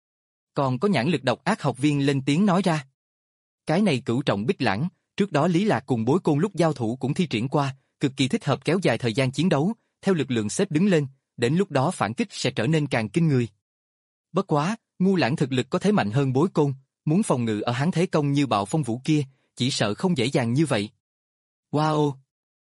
Còn có nhãn lực độc ác học viên lên tiếng nói ra. Cái này Cửu Trọng Bích Lãng, trước đó Lý Lạc cùng Bối Côn lúc giao thủ cũng thi triển qua, cực kỳ thích hợp kéo dài thời gian chiến đấu, theo lực lượng xếp đứng lên, đến lúc đó phản kích sẽ trở nên càng kinh người. Bất quá, Ngu Lãng thực lực có thế mạnh hơn Bối Côn, muốn phòng ngự ở hắn thế công như bạo phong vũ kia, chỉ sợ không dễ dàng như vậy. Wow!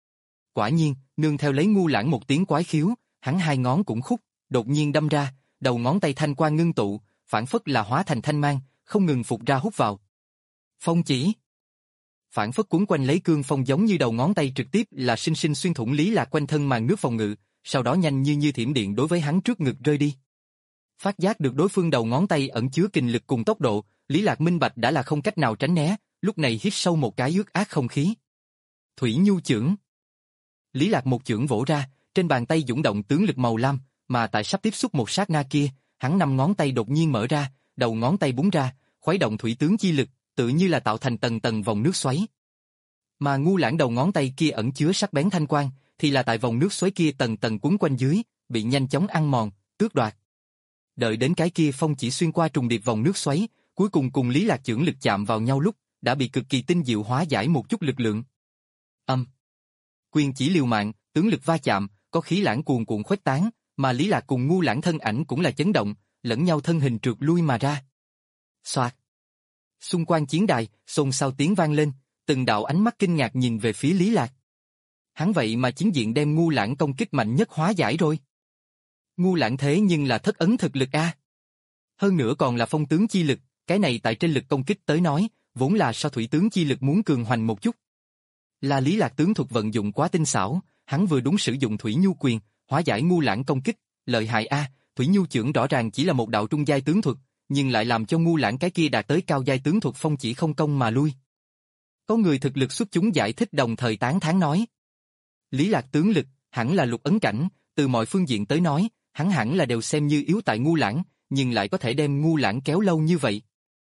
Quả nhiên, nương theo lấy Ngu Lãng một tiếng quái khiếu, hắn hai ngón cũng khúc, đột nhiên đâm ra, đầu ngón tay thanh quang ngưng tụ, phản phất là hóa thành thanh mang, không ngừng phục ra hút vào. Phong chỉ. Phản phất cuốn quanh lấy cương phong giống như đầu ngón tay trực tiếp là sinh sinh xuyên thủng Lý Lạc quanh thân màn nước phòng ngự, sau đó nhanh như như thiểm điện đối với hắn trước ngực rơi đi. Phát giác được đối phương đầu ngón tay ẩn chứa kình lực cùng tốc độ, Lý Lạc minh bạch đã là không cách nào tránh né, lúc này hít sâu một cái ướt át không khí. Thủy Nhu chưởng. Lý Lạc một chưởng vỗ ra, trên bàn tay dũng động tướng lực màu lam, mà tại sắp tiếp xúc một sát na kia, hắn năm ngón tay đột nhiên mở ra, đầu ngón tay búng ra, khuấy động thủy tướng chi lực, tự như là tạo thành tầng tầng vòng nước xoáy. Mà Ngu Lãng đầu ngón tay kia ẩn chứa sắc bén thanh quang, thì là tại vòng nước xoáy kia tầng tầng quấn quanh dưới, bị nhanh chóng ăn mòn, tước đoạt. Đợi đến cái kia phong chỉ xuyên qua trùng điệp vòng nước xoáy, cuối cùng cùng Lý Lạc chưởng lực chạm vào nhau lúc, đã bị cực kỳ tinh diệu hóa giải một chút lực lượng. Âm. Quyền chỉ liều mạng, tướng lực va chạm, có khí lãng cuồn cuộn khuếch tán, mà Lý Lạc cùng Ngu Lãng thân ảnh cũng là chấn động, lẫn nhau thân hình trượt lui mà ra. Soạt. Xung quanh chiến đài, xôn xao tiếng vang lên, từng đạo ánh mắt kinh ngạc nhìn về phía Lý Lạc. Hắn vậy mà chính diện đem Ngu Lãng công kích mạnh nhất hóa giải rồi. Ngu Lãng thế nhưng là thất ấn thực lực a. Hơn nữa còn là phong tướng chi lực, cái này tại trên lực công kích tới nói, vốn là so thủy tướng chi lực muốn cường hoành một chút. Là Lý Lạc tướng thuật vận dụng quá tinh xảo, hắn vừa đúng sử dụng Thủy Nhu quyền, hóa giải Ngu Lãng công kích, lợi hại a, Thủy Nhu chưởng rõ ràng chỉ là một đạo trung giai tướng thuật, nhưng lại làm cho Ngu Lãng cái kia đạt tới cao giai tướng thuật phong chỉ không công mà lui. Có người thực lực xuất chúng giải thích đồng thời tán thán nói. Lý Lạc tướng lực, hẳn là lục ấn cảnh, từ mọi phương diện tới nói, hắn hẳn là đều xem như yếu tại Ngu Lãng, nhưng lại có thể đem Ngu Lãng kéo lâu như vậy.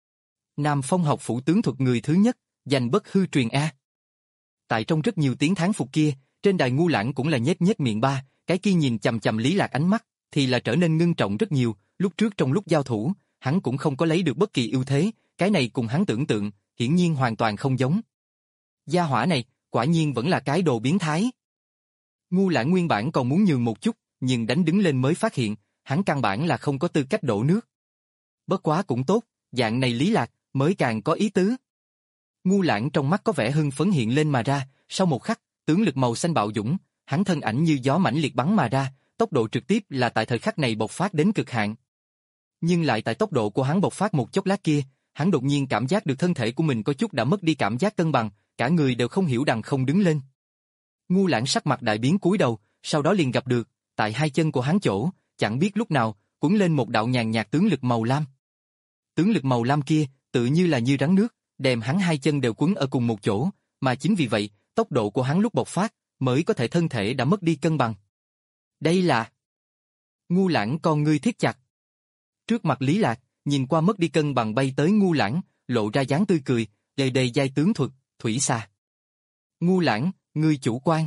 Nam Phong học phủ tướng thuật người thứ nhất, giành bất hư truyền A. Tại trong rất nhiều tiếng thán phục kia, trên đài Ngu Lãng cũng là nhếch nhếch miệng ba, cái kia nhìn chằm chằm Lý Lạc ánh mắt, thì là trở nên ngưng trọng rất nhiều, lúc trước trong lúc giao thủ, hắn cũng không có lấy được bất kỳ ưu thế, cái này cùng hắn tưởng tượng, hiển nhiên hoàn toàn không giống. Gia hỏa này, quả nhiên vẫn là cái đồ biến thái. Ngu Lãng nguyên bản còn muốn nhường một chút, nhưng đánh đứng lên mới phát hiện, hắn căn bản là không có tư cách đổ nước. Bất quá cũng tốt, dạng này Lý Lạc, mới càng có ý tứ. Ngu Lãng trong mắt có vẻ hưng phấn hiện lên mà ra, sau một khắc, tướng lực màu xanh bạo dũng, hắn thân ảnh như gió mãnh liệt bắn mà ra, tốc độ trực tiếp là tại thời khắc này bộc phát đến cực hạn. Nhưng lại tại tốc độ của hắn bộc phát một chốc lát kia, hắn đột nhiên cảm giác được thân thể của mình có chút đã mất đi cảm giác cân bằng, cả người đều không hiểu đằng không đứng lên. Ngu Lãng sắc mặt đại biến cúi đầu, sau đó liền gặp được, tại hai chân của hắn chỗ, chẳng biết lúc nào, cuốn lên một đạo nhàn nhạt tướng lực màu lam. Tướng lực màu lam kia, tự như là như rắn nước, đem hắn hai chân đều quấn ở cùng một chỗ, mà chính vì vậy, tốc độ của hắn lúc bộc phát, mới có thể thân thể đã mất đi cân bằng. Đây là... Ngu Lãng con ngươi thiết chặt. Trước mặt Lý Lạc, nhìn qua mất đi cân bằng bay tới Ngu Lãng, lộ ra dáng tươi cười, đầy đầy giai tướng thuật, thủy xà. Ngu Lãng, ngươi chủ quan.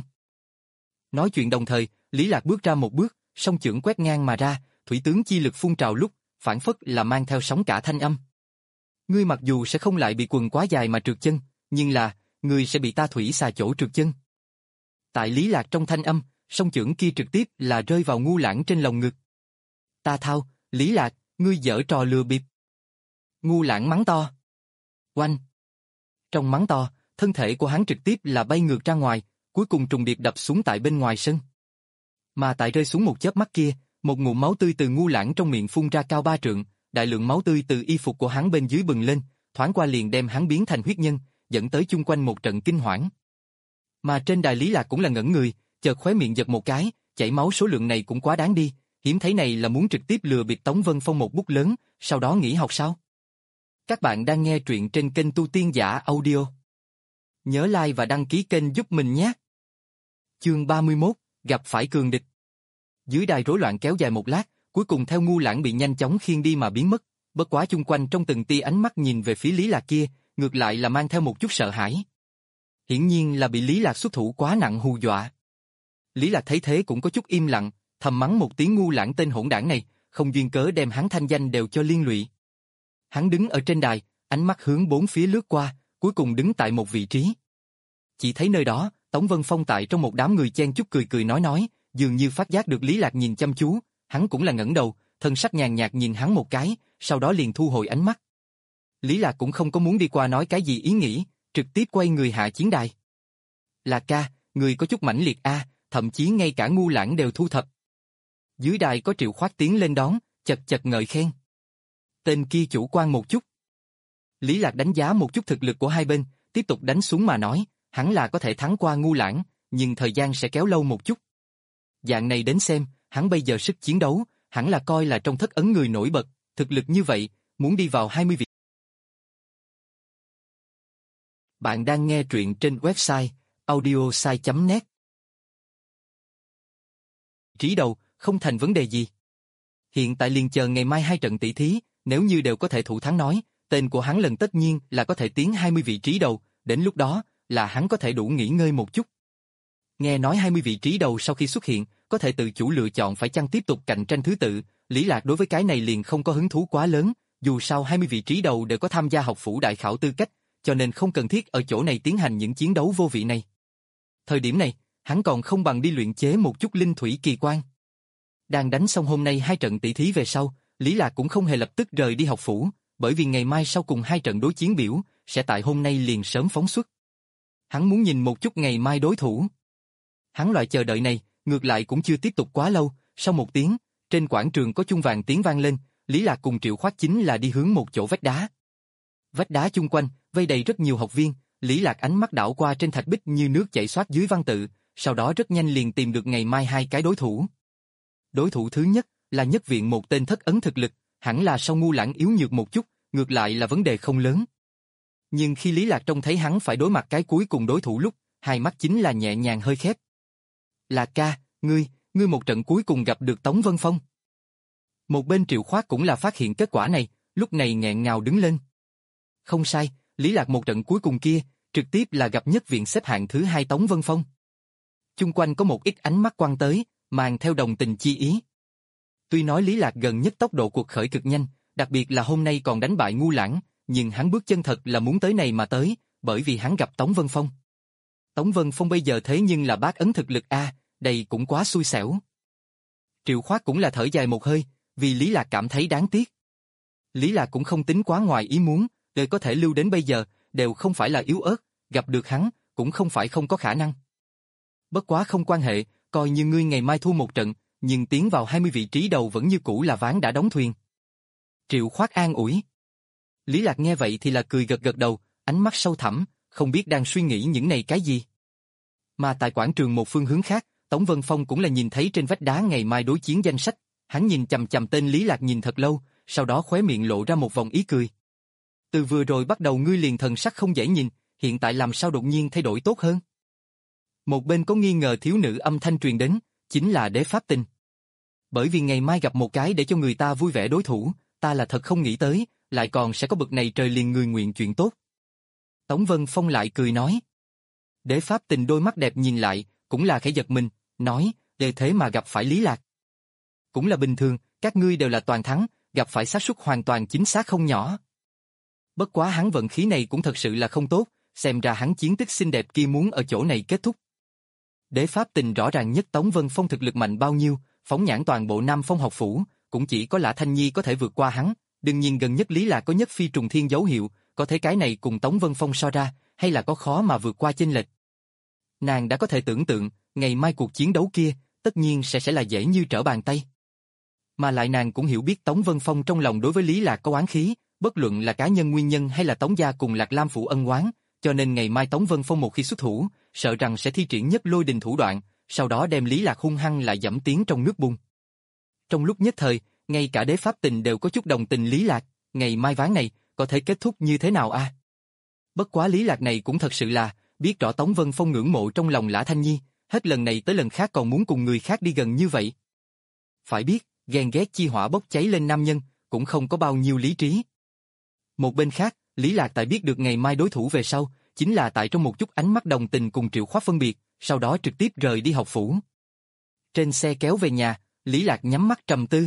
Nói chuyện đồng thời, Lý Lạc bước ra một bước, song chưởng quét ngang mà ra, thủy tướng chi lực phun trào lúc, phản phất là mang theo sóng cả thanh âm. Ngươi mặc dù sẽ không lại bị quần quá dài mà trượt chân, nhưng là, ngươi sẽ bị ta thủy xà chỗ trượt chân. Tại Lý Lạc trong thanh âm, song chưởng kia trực tiếp là rơi vào Ngu Lãng trên lồng ngực. Ta thao, Lý Lạc, ngươi giở trò lừa bịp. Ngu Lãng mắng to. Oanh. Trong mắng to, thân thể của hắn trực tiếp là bay ngược ra ngoài, cuối cùng trùng điệp đập xuống tại bên ngoài sân. Mà tại rơi xuống một chớp mắt kia, một ngụm máu tươi từ Ngu Lãng trong miệng phun ra cao ba trượng, đại lượng máu tươi từ y phục của hắn bên dưới bừng lên, thoáng qua liền đem hắn biến thành huyết nhân, dẫn tới chung quanh một trận kinh hoảng. Mà trên đài Lý Lạc cũng là ngẩn người, chợt khóe miệng giật một cái, chảy máu số lượng này cũng quá đáng đi, hiếm thấy này là muốn trực tiếp lừa bịp Tống Vân Phong một bút lớn, sau đó nghỉ học sao? Các bạn đang nghe truyện trên kênh Tu Tiên Giả Audio. Nhớ like và đăng ký kênh giúp mình nhé. Chương ba mươi mốt, gặp phải cường địch. Dưới đài rối loạn kéo dài một lát, cuối cùng theo Ngu Lãng bị nhanh chóng khiêng đi mà biến mất, bất quá chung quanh trong từng tia ánh mắt nhìn về phía Lý Lạc kia, ngược lại là mang theo một chút sợ hãi. Hiển nhiên là bị Lý Lạc xuất thủ quá nặng hù dọa. Lý Lạc thấy thế cũng có chút im lặng, thầm mắng một tiếng Ngu Lãng tên hỗn đảng này, không duyên cớ đem hắn thanh danh đều cho liên lụy. Hắn đứng ở trên đài, ánh mắt hướng bốn phía lướt qua, cuối cùng đứng tại một vị trí. Chỉ thấy nơi đó, Tống Vân Phong tại trong một đám người chen chúc cười cười nói nói, dường như phát giác được Lý Lạc nhìn chăm chú, hắn cũng là ngẩng đầu, thân sắc nhàn nhạt nhìn hắn một cái, sau đó liền thu hồi ánh mắt. Lý Lạc cũng không có muốn đi qua nói cái gì ý nghĩ, trực tiếp quay người hạ chiến đài. Lạc ca, người có chút mãnh liệt a, thậm chí ngay cả Ngu Lãng đều thu thập. Dưới đài có Triệu Khoát tiến lên đón, chật chật ngợi khen. Tên kia chủ quan một chút. Lý Lạc đánh giá một chút thực lực của hai bên, tiếp tục đánh xuống mà nói, hắn là có thể thắng qua Ngu Lãng, nhưng thời gian sẽ kéo lâu một chút. Dạng này đến xem, hắn bây giờ sức chiến đấu, hẳn là coi là trong thất ấn người nổi bật, thực lực như vậy, muốn đi vào hai mươi vị. Bạn đang nghe truyện trên website audiosai chấm net. Trí đầu, không thành vấn đề gì. Hiện tại liền chờ ngày mai hai trận tỷ thí, nếu như đều có thể thủ thắng nói, tên của hắn lần tất nhiên là có thể tiến hai mươi vị trí đầu, đến lúc đó, là hắn có thể đủ nghỉ ngơi một chút. Nghe nói hai mươi vị trí đầu sau khi xuất hiện, có thể tự chủ lựa chọn phải chăng tiếp tục cạnh tranh thứ tự, Lý Lạc đối với cái này liền không có hứng thú quá lớn, dù sao hai mươi vị trí đầu đều có tham gia học phủ đại khảo tư cách, cho nên không cần thiết ở chỗ này tiến hành những chiến đấu vô vị này. Thời điểm này, hắn còn không bằng đi luyện chế một chút linh thủy kỳ quan. Đang đánh xong hôm nay hai trận tỷ thí về sau, Lý Lạc cũng không hề lập tức rời đi học phủ, bởi vì ngày mai sau cùng hai trận đối chiến biểu, sẽ tại hôm nay liền sớm phóng xuất. Hắn muốn nhìn một chút ngày mai đối thủ. Hắn loại chờ đợi này, ngược lại cũng chưa tiếp tục quá lâu, sau một tiếng, trên quảng trường có chuông vàng tiếng vang lên, Lý Lạc cùng Triệu Khoát chính là đi hướng một chỗ vách đá. Vách đá chung quanh, vây đầy rất nhiều học viên, Lý Lạc ánh mắt đảo qua trên thạch bích như nước chảy xoát dưới văn tự, sau đó rất nhanh liền tìm được ngày mai hai cái đối thủ. Đối thủ thứ nhất là Nhất Viện một tên thất ấn thực lực, hẳn là sau Ngu Lãng yếu nhược một chút, ngược lại là vấn đề không lớn. Nhưng khi Lý Lạc trông thấy hắn phải đối mặt cái cuối cùng đối thủ lúc, hai mắt chính là nhẹ nhàng hơi khép. Lạc ca, ngươi, ngươi một trận cuối cùng gặp được Tống Vân Phong. Một bên Triệu Khoát cũng là phát hiện kết quả này, lúc này nghẹn ngào đứng lên. Không sai, Lý Lạc một trận cuối cùng kia, trực tiếp là gặp Nhất Viện xếp hạng thứ hai Tống Vân Phong. Chung quanh có một ít ánh mắt quan tới, mang theo đồng tình chi ý. Tuy nói Lý Lạc gần nhất tốc độ cuộc khởi cực nhanh, đặc biệt là hôm nay còn đánh bại Ngu Lãng, nhưng hắn bước chân thật là muốn tới này mà tới, bởi vì hắn gặp Tống Vân Phong. Tống Vân Phong bây giờ thế nhưng là bát ấn thực lực a, đây cũng quá xui xẻo. Triệu Khoát cũng là thở dài một hơi, vì Lý Lạc cảm thấy đáng tiếc. Lý Lạc cũng không tính quá ngoài ý muốn, đời có thể lưu đến bây giờ, đều không phải là yếu ớt, gặp được hắn, cũng không phải không có khả năng. Bất quá không quan hệ, coi như ngươi ngày mai thua một trận, nhưng tiến vào hai mươi vị trí đầu vẫn như cũ là ván đã đóng thuyền. Triệu Khoát an ủi. Lý Lạc nghe vậy thì là cười gật gật đầu, ánh mắt sâu thẳm, không biết đang suy nghĩ những này cái gì. Mà tại quảng trường một phương hướng khác, Tống Vân Phong cũng là nhìn thấy trên vách đá ngày mai đối chiến danh sách, hắn nhìn chằm chằm tên Lý Lạc nhìn thật lâu, sau đó khóe miệng lộ ra một vòng ý cười. Từ vừa rồi bắt đầu ngươi liền thần sắc không dễ nhìn, hiện tại làm sao đột nhiên thay đổi tốt hơn? Một bên có nghi ngờ thiếu nữ âm thanh truyền đến, chính là Đế Pháp Tình. Bởi vì ngày mai gặp một cái để cho người ta vui vẻ đối thủ, ta là thật không nghĩ tới, lại còn sẽ có bực này trời liền người nguyện chuyện tốt. Tống Vân Phong lại cười nói. Đế Pháp Tình đôi mắt đẹp nhìn lại, cũng là khẽ giật mình, nói, để thế mà gặp phải Lý Lạc. Cũng là bình thường, các ngươi đều là toàn thắng, gặp phải xác suất hoàn toàn chính xác không nhỏ. Bất quá hắn vận khí này cũng thật sự là không tốt, xem ra hắn chiến tích xinh đẹp kia muốn ở chỗ này kết thúc. Đế Pháp Tình rõ ràng nhất Tống Vân Phong thực lực mạnh bao nhiêu, phóng nhãn toàn bộ Nam Phong học phủ, cũng chỉ có Lã Thanh Nhi có thể vượt qua hắn, đương nhiên gần nhất Lý Lạc có nhất phi trùng thiên dấu hiệu, có thể cái này cùng Tống Vân Phong so ra, hay là có khó mà vượt qua chênh lệch. Nàng đã có thể tưởng tượng, ngày mai cuộc chiến đấu kia, tất nhiên sẽ sẽ là dễ như trở bàn tay. Mà lại nàng cũng hiểu biết Tống Vân Phong trong lòng đối với Lý Lạc có oán khí, bất luận là cá nhân nguyên nhân hay là Tống gia cùng Lạc Lam phủ ân oán, cho nên ngày mai Tống Vân Phong một khi xuất thủ, sợ rằng sẽ thi triển nhất lôi đình thủ đoạn, sau đó đem Lý Lạc hung hăng lại dẫm tiến trong nước bùn. Trong lúc nhất thời, ngay cả Đế Pháp Tình đều có chút đồng tình Lý Lạc, ngày mai ván này, có thể kết thúc như thế nào a? À? Bất quá Lý Lạc này cũng thật sự là, biết rõ Tống Vân Phong ngưỡng mộ trong lòng Lã Thanh Nhi, hết lần này tới lần khác còn muốn cùng người khác đi gần như vậy. Phải biết, ghen ghét chi hỏa bốc cháy lên nam nhân, cũng không có bao nhiêu lý trí. Một bên khác, Lý Lạc tại biết được ngày mai đối thủ về sau, chính là tại trong một chút ánh mắt đồng tình cùng Triệu Khoát phân biệt, sau đó trực tiếp rời đi học phủ. Trên xe kéo về nhà, Lý Lạc nhắm mắt trầm tư.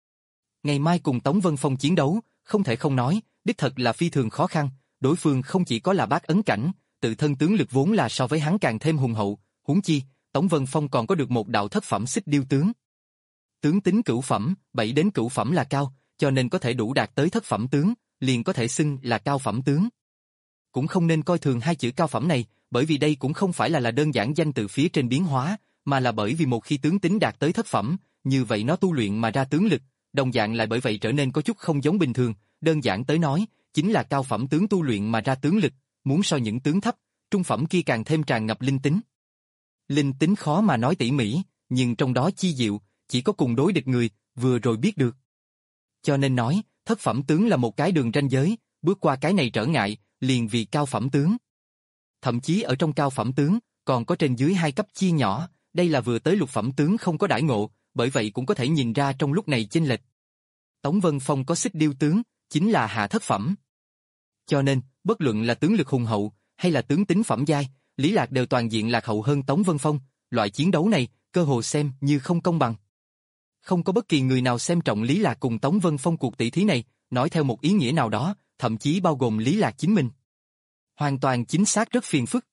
Ngày mai cùng Tống Vân Phong chiến đấu, không thể không nói, đích thật là phi thường khó khăn, đối phương không chỉ có là bát ấn cảnh, tự thân tướng lực vốn là so với hắn càng thêm hùng hậu, huống chi, Tống Vân Phong còn có được một đạo thất phẩm xích điêu tướng. Tướng tính cửu phẩm, bảy đến cửu phẩm là cao, cho nên có thể đủ đạt tới thất phẩm tướng, liền có thể xưng là cao phẩm tướng. Cũng không nên coi thường hai chữ cao phẩm này, bởi vì đây cũng không phải là là đơn giản danh từ phía trên biến hóa, mà là bởi vì một khi tướng tính đạt tới thất phẩm, như vậy nó tu luyện mà ra tướng lực, đồng dạng lại bởi vậy trở nên có chút không giống bình thường, đơn giản tới nói, chính là cao phẩm tướng tu luyện mà ra tướng lực, muốn so những tướng thấp, trung phẩm kia càng thêm tràn ngập linh tính. Linh tính khó mà nói tỉ mỉ, nhưng trong đó chi diệu, chỉ có cùng đối địch người, vừa rồi biết được. Cho nên nói, thất phẩm tướng là một cái đường ranh giới, bước qua cái này trở ngại, liền vì cao phẩm tướng. Thậm chí ở trong cao phẩm tướng, còn có trên dưới hai cấp chia nhỏ, đây là vừa tới lục phẩm tướng không có đãi ngộ, bởi vậy cũng có thể nhìn ra trong lúc này chênh lệch. Tống Vân Phong có xích điêu tướng, chính là hạ thất phẩm. Cho nên, bất luận là tướng lực hùng hậu, hay là tướng tính phẩm giai, Lý Lạc đều toàn diện lạc hậu hơn Tống Vân Phong, loại chiến đấu này, cơ hồ xem như không công bằng. Không có bất kỳ người nào xem trọng Lý Lạc cùng Tống Vân Phong cuộc tỷ thí này, nói theo một ý nghĩa nào đó, thậm chí bao gồm Lý Lạc chính mình. Hoàn toàn chính xác rất phiền phức.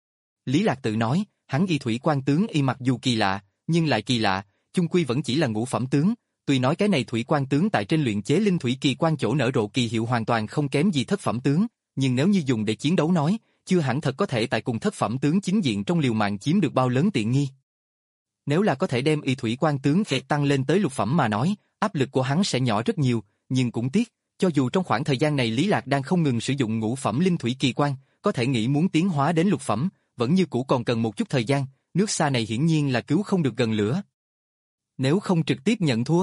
Lý Lạc tự nói, hắn y thủy quan tướng y mặc dù kỳ lạ, nhưng lại kỳ lạ, chung quy vẫn chỉ là ngũ phẩm tướng, tuy nói cái này thủy quan tướng tại trên luyện chế linh thủy kỳ quan chỗ nở rộ kỳ hiệu hoàn toàn không kém gì thất phẩm tướng, nhưng nếu như dùng để chiến đấu nói, chưa hẳn thật có thể tại cùng thất phẩm tướng chính diện trong liều mạng chiếm được bao lớn tiện nghi. Nếu là có thể đem y thủy quan tướng vẹt tăng lên tới lục phẩm mà nói, áp lực của hắn sẽ nhỏ rất nhiều, nhưng cũng tiếc, cho dù trong khoảng thời gian này Lý Lạc đang không ngừng sử dụng ngũ phẩm linh thủy kỳ quan, có thể nghĩ muốn tiến hóa đến lục phẩm, vẫn như cũ còn cần một chút thời gian, nước xa này hiển nhiên là cứu không được gần lửa. Nếu không trực tiếp nhận thua.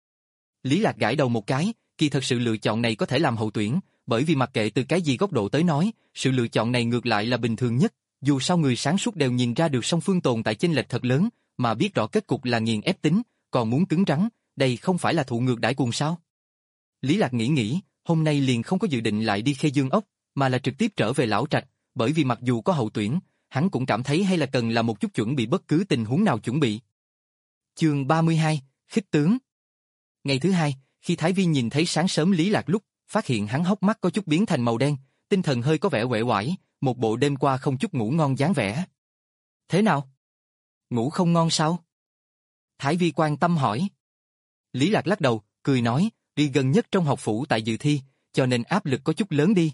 Lý Lạc gãi đầu một cái, kỳ thật sự lựa chọn này có thể làm hậu tuyển, bởi vì mặc kệ từ cái gì góc độ tới nói, sự lựa chọn này ngược lại là bình thường nhất, dù sao người sáng suốt đều nhìn ra được song phương tồn tại chênh lệch thật lớn, mà biết rõ kết cục là nghiền ép tính, còn muốn cứng rắn, đây không phải là thụ ngược đãi cuồng sao? Lý Lạc nghĩ nghĩ, hôm nay liền không có dự định lại đi Khê Dương Ốc, mà là trực tiếp trở về lão trạch, bởi vì mặc dù có hậu tuyển, hắn cũng cảm thấy hay là cần là một chút chuẩn bị bất cứ tình huống nào chuẩn bị. Chương ba mươi hai, khích tướng. Ngày thứ hai, khi Thái Vi nhìn thấy sáng sớm Lý Lạc lúc, phát hiện hắn hốc mắt có chút biến thành màu đen, tinh thần hơi có vẻ uể oải, một bộ đêm qua không chút ngủ ngon dáng vẻ. Thế nào? Ngủ không ngon sao? Thái Vi quan tâm hỏi. Lý Lạc lắc đầu, cười nói, vì gần nhất trong học phủ tại dự thi, cho nên áp lực có chút lớn đi.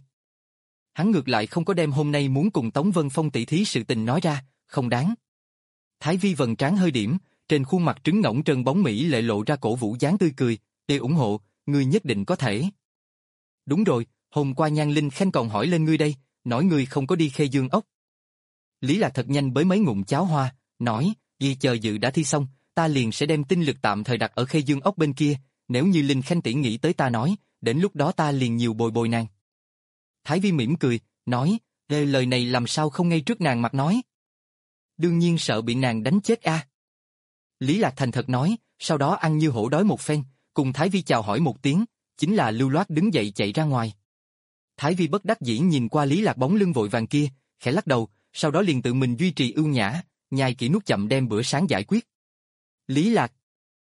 Hắn ngược lại không có đem hôm nay muốn cùng Tống Vân Phong tỷ thí sự tình nói ra, không đáng. Thái Vi vầng trán hơi điểm, trên khuôn mặt trứng ngỗng trơn bóng mỹ lệ lộ ra cổ vũ dáng tươi cười, để ủng hộ, ngươi nhất định có thể. Đúng rồi, hôm qua Nhan Linh Khanh còn hỏi lên ngươi đây, nói ngươi không có đi Khê Dương Ốc. Lý Lạc thật nhanh bới mấy ngụm cháo hoa, nói, vì chờ dự đã thi xong, ta liền sẽ đem tinh lực tạm thời đặt ở Khê Dương Ốc bên kia, nếu như Linh Khanh tỷ nghĩ tới ta nói, đến lúc đó ta liền nhiều bồi bồi nàng. Thái Vi mỉm cười, nói, lời này làm sao không ngay trước nàng mặt nói. Đương nhiên sợ bị nàng đánh chết a. À. Lý Lạc thành thật nói, sau đó ăn như hổ đói một phen, cùng Thái Vi chào hỏi một tiếng, chính là lưu loát đứng dậy chạy ra ngoài. Thái Vi bất đắc dĩ nhìn qua Lý Lạc bóng lưng vội vàng kia, khẽ lắc đầu, sau đó liền tự mình duy trì ưu nhã, nhai kỹ nuốt chậm đem bữa sáng giải quyết. Lý Lạc.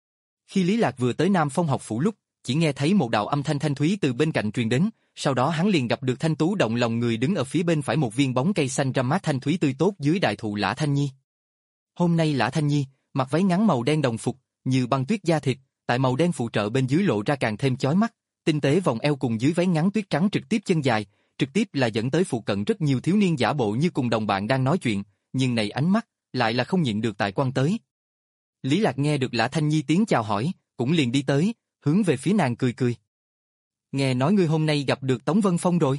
Khi Lý Lạc vừa tới Nam Phong học phủ lúc, chỉ nghe thấy một đạo âm thanh thanh thúy từ bên cạnh truyền đến, sau đó hắn liền gặp được thanh tú động lòng người đứng ở phía bên phải một viên bóng cây xanh râm mát thanh thúy tươi tốt dưới đại thụ Lã Thanh Nhi. Hôm nay Lã Thanh Nhi mặc váy ngắn màu đen đồng phục, như băng tuyết da thịt, tại màu đen phụ trợ bên dưới lộ ra càng thêm chói mắt, tinh tế vòng eo cùng dưới váy ngắn tuyết trắng trực tiếp chân dài, trực tiếp là dẫn tới phụ cận rất nhiều thiếu niên giả bộ như cùng đồng bạn đang nói chuyện, nhưng này ánh mắt lại là không nhịn được tại quan tới. Lý Lạc nghe được Lã Thanh Nhi tiếng chào hỏi, cũng liền đi tới, hướng về phía nàng cười cười. Nghe nói ngươi hôm nay gặp được Tống Vân Phong rồi.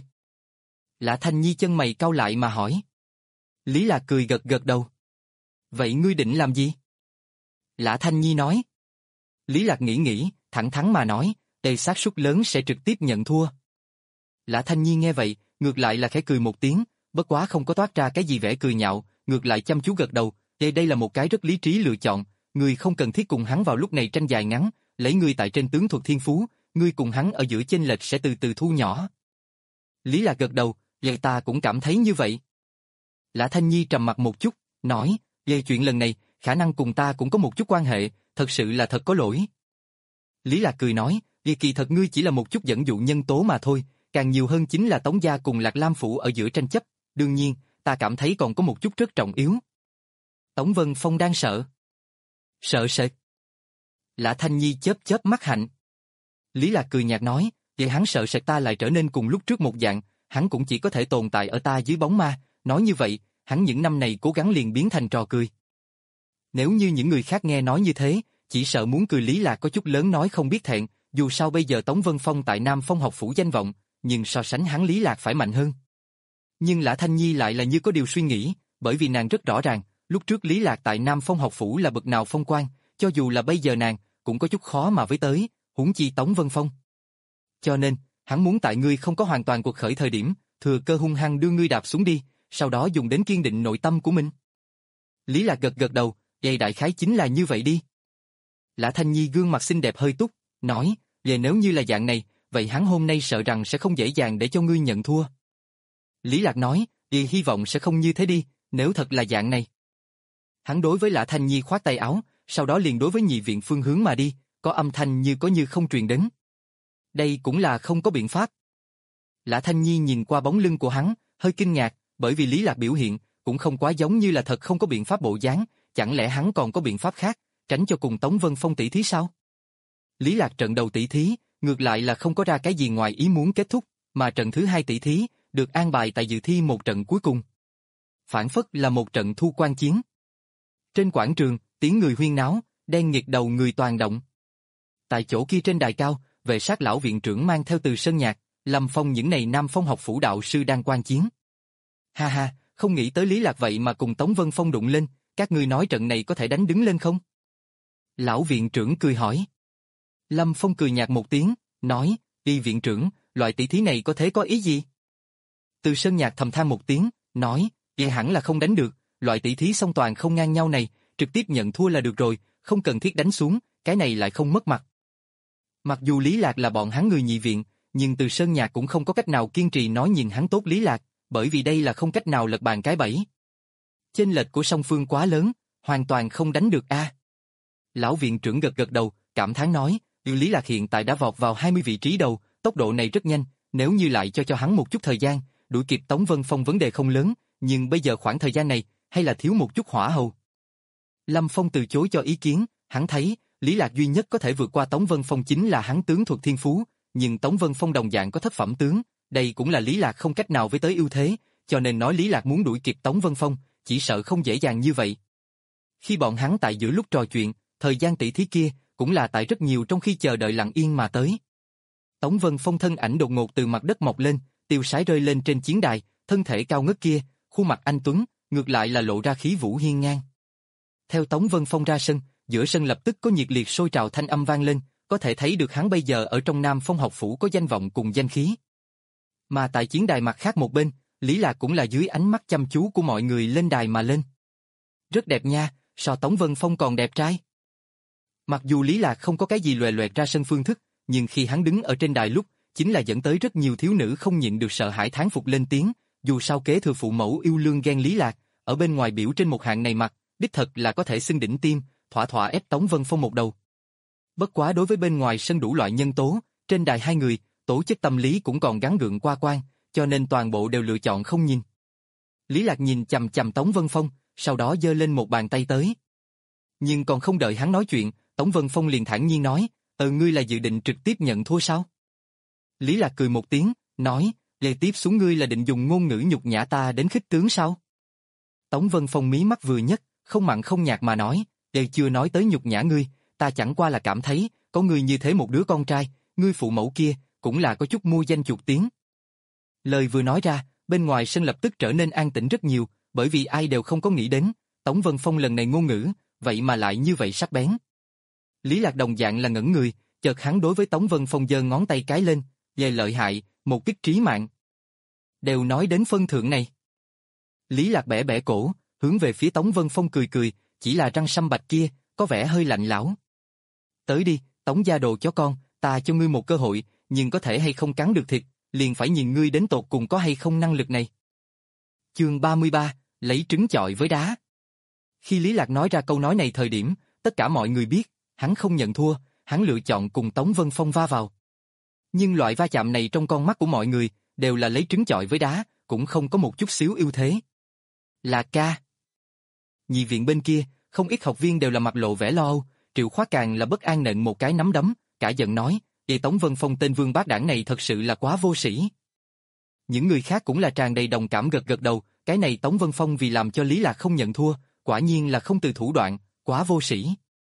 Lã Thanh Nhi chân mày cau lại mà hỏi. Lý Lạc cười gật gật đầu. Vậy ngươi định làm gì? Lã Thanh Nhi nói. Lý Lạc nghĩ nghĩ, thẳng thắn mà nói, đây xác suất lớn sẽ trực tiếp nhận thua. Lã Thanh Nhi nghe vậy, ngược lại là khẽ cười một tiếng, bất quá không có toát ra cái gì vẻ cười nhạo, ngược lại chăm chú gật đầu, đây đây là một cái rất lý trí lựa chọn, ngươi không cần thiết cùng hắn vào lúc này tranh dài ngắn, lấy ngươi tại trên tướng thuật thiên phú, ngươi cùng hắn ở giữa chênh lệch sẽ từ từ thu nhỏ. Lý Lạc gật đầu, vậy ta cũng cảm thấy như vậy. Lã Thanh Nhi trầm mặt một chút, nói, về chuyện lần này, khả năng cùng ta cũng có một chút quan hệ, thật sự là thật có lỗi. Lý Lạc cười nói, vì kỳ thật ngươi chỉ là một chút dẫn dụ nhân tố mà thôi, càng nhiều hơn chính là Tống gia cùng Lạc Lam phủ ở giữa tranh chấp, đương nhiên, ta cảm thấy còn có một chút rất trọng yếu. Tống Vân Phong đang sợ. Sợ sệt. Lã Thanh Nhi chớp chớp mắt hạnh. Lý Lạc cười nhạt nói, vậy hắn sợ sệt ta lại trở nên cùng lúc trước một dạng, hắn cũng chỉ có thể tồn tại ở ta dưới bóng ma, nói như vậy, hắn những năm này cố gắng liền biến thành trò cười. Nếu như những người khác nghe nói như thế, chỉ sợ muốn cười. Lý Lạc có chút lớn nói không biết thẹn, dù sao bây giờ Tống Vân Phong tại Nam Phong học phủ danh vọng, nhưng so sánh hắn Lý Lạc phải mạnh hơn. Nhưng Lã Thanh Nhi lại là như có điều suy nghĩ, bởi vì nàng rất rõ ràng, lúc trước Lý Lạc tại Nam Phong học phủ là bậc nào phong quan, cho dù là bây giờ nàng, cũng có chút khó mà với tới, huống chi Tống Vân Phong. Cho nên, hắn muốn tại ngươi không có hoàn toàn cuộc khởi thời điểm, thừa cơ hung hăng đưa ngươi đạp xuống đi, sau đó dùng đến kiên định nội tâm của mình. Lý Lạc gật gật đầu, vậy đại khái chính là như vậy đi. Lã Thanh Nhi gương mặt xinh đẹp hơi túc, nói, vậy nếu như là dạng này, vậy hắn hôm nay sợ rằng sẽ không dễ dàng để cho ngươi nhận thua. Lý Lạc nói, thì hy vọng sẽ không như thế đi, nếu thật là dạng này. Hắn đối với Lã Thanh Nhi khoát tay áo, sau đó liền đối với nhị viện phương hướng mà đi, có âm thanh như có như không truyền đến. Đây cũng là không có biện pháp. Lã Thanh Nhi nhìn qua bóng lưng của hắn, hơi kinh ngạc, bởi vì Lý Lạc biểu hiện, cũng không quá giống như là thật không có biện pháp bộ dáng, chẳng lẽ hắn còn có biện pháp khác, tránh cho cùng Tống Vân Phong tỷ thí sao? Lý Lạc trận đầu tỷ thí, ngược lại là không có ra cái gì ngoài ý muốn kết thúc, mà trận thứ hai tỷ thí, được an bài tại dự thi một trận cuối cùng. Phản phất là một trận thu quan chiến. Trên quảng trường, tiếng người huyên náo, đen nghịt đầu người toàn động. Tại chỗ kia trên đài cao, vệ sát lão viện trưởng mang theo Từ Sơn Nhạc, Lâm Phong những này Nam Phong học phủ đạo sư đang quan chiến. Ha ha, không nghĩ tới Lý Lạc vậy mà cùng Tống Vân Phong đụng lên, các ngươi nói trận này có thể đánh đứng lên không? Lão viện trưởng cười hỏi. Lâm Phong cười nhạt một tiếng, nói, y viện trưởng, loại tỷ thí này có thể có ý gì? Từ Sơn Nhạc thầm than một tiếng, nói, vậy hẳn là không đánh được, loại tỷ thí song toàn không ngang nhau này, trực tiếp nhận thua là được rồi, không cần thiết đánh xuống, cái này lại không mất mặt. Mặc dù Lý Lạc là bọn hắn người nhị viện, nhưng Từ Sơn Nhạc cũng không có cách nào kiên trì nói nhìn hắn tốt Lý Lạc, bởi vì đây là không cách nào lật bàn cái bẫy. Chênh lệch của song phương quá lớn, hoàn toàn không đánh được a. Lão viện trưởng gật gật đầu, cảm thán nói, Lý Lạc hiện tại đã vọt vào hai mươi vị trí đầu, tốc độ này rất nhanh, nếu như lại cho cho hắn một chút thời gian, đuổi kịp Tống Vân Phong vấn đề không lớn, nhưng bây giờ khoảng thời gian này, hay là thiếu một chút hỏa hầu. Lâm Phong từ chối cho ý kiến, hắn thấy, Lý Lạc duy nhất có thể vượt qua Tống Vân Phong chính là hắn tướng thuật thiên phú, nhưng Tống Vân Phong đồng dạng có thất phẩm tướng, đây cũng là Lý Lạc không cách nào với tới ưu thế, cho nên nói Lý Lạc muốn đuổi kịp Tống Vân Phong, chỉ sợ không dễ dàng như vậy. Khi bọn hắn tại giữa lúc trò chuyện, thời gian tỷ thí kia, cũng là tại rất nhiều trong khi chờ đợi lặng yên mà tới. Tống Vân Phong thân ảnh đột ngột từ mặt đất mọc lên, tiêu sái rơi lên trên chiến đài, thân thể cao ngất kia, khuôn mặt anh tuấn, ngược lại là lộ ra khí vũ hiên ngang. Theo Tống Vân Phong ra sân, giữa sân lập tức có nhiệt liệt sôi trào thanh âm vang lên, có thể thấy được hắn bây giờ ở trong Nam Phong học phủ có danh vọng cùng danh khí. Mà tại chiến đài mặt khác một bên, Lý Lạc cũng là dưới ánh mắt chăm chú của mọi người lên đài mà lên. Rất đẹp nha, so Tống Vân Phong còn đẹp trai. Mặc dù Lý Lạc không có cái gì loè loẹt ra sân phương thức, nhưng khi hắn đứng ở trên đài lúc, chính là dẫn tới rất nhiều thiếu nữ không nhịn được sợ hãi thán phục lên tiếng, dù sao kế thừa phụ mẫu yêu lương ghen Lý Lạc, ở bên ngoài biểu trên một hạng này mặt, đích thật là có thể xưng đỉnh tim, thỏa thỏa ép Tống Vân Phong một đầu. Bất quá đối với bên ngoài sân đủ loại nhân tố, trên đài hai người, tố chất tâm lý cũng còn gắng gượng qua quan, cho nên toàn bộ đều lựa chọn không nhìn. Lý Lạc nhìn chằm chằm Tống Vân Phong, sau đó giơ lên một bàn tay tới. Nhưng còn không đợi hắn nói chuyện, Tống Vân Phong liền thản nhiên nói, ờ ngươi là dự định trực tiếp nhận thua sao? Lý Lạc cười một tiếng, nói, lề tiếp xuống ngươi là định dùng ngôn ngữ nhục nhã ta đến khích tướng sao? Tống Vân Phong mí mắt vừa nhấc, không mặn không nhạt mà nói, Đều chưa nói tới nhục nhã ngươi, ta chẳng qua là cảm thấy, có ngươi như thế một đứa con trai, ngươi phụ mẫu kia, cũng là có chút mua danh chuộc tiếng. Lời vừa nói ra, bên ngoài sân lập tức trở nên an tĩnh rất nhiều, bởi vì ai đều không có nghĩ đến, Tống Vân Phong lần này ngôn ngữ, vậy mà lại như vậy sắc bén. Lý Lạc đồng dạng là ngẩn người, chợt hắn đối với Tống Vân Phong giơ ngón tay cái lên, về lợi hại, một kích trí mạng. Đều nói đến phân thượng này. Lý Lạc bẻ bẻ cổ, hướng về phía Tống Vân Phong cười cười, chỉ là răng săm bạch kia, có vẻ hơi lạnh lão. Tới đi, Tống gia đồ chó con, ta cho ngươi một cơ hội, nhưng có thể hay không cắn được thịt, liền phải nhìn ngươi đến tột cùng có hay không năng lực này. Chương ba mươi ba, lấy trứng chọi với đá. Khi Lý Lạc nói ra câu nói này thời điểm, tất cả mọi người biết, hắn không nhận thua, hắn lựa chọn cùng Tống Vân Phong va vào. Nhưng loại va chạm này trong con mắt của mọi người, đều là lấy trứng chọi với đá, cũng không có một chút xíu ưu thế. Là ca. Nhị viện bên kia, không ít học viên đều là mặt lộ vẻ lo âu, Triệu Khoát càng là bất an nện một cái nắm đấm, cả giận nói, "Ê Tống Vân Phong tên vương bát đảng này thật sự là quá vô sĩ." Những người khác cũng là tràn đầy đồng cảm gật gật đầu, cái này Tống Vân Phong vì làm cho Lý Lạc không nhận thua, quả nhiên là không từ thủ đoạn, quá vô sĩ.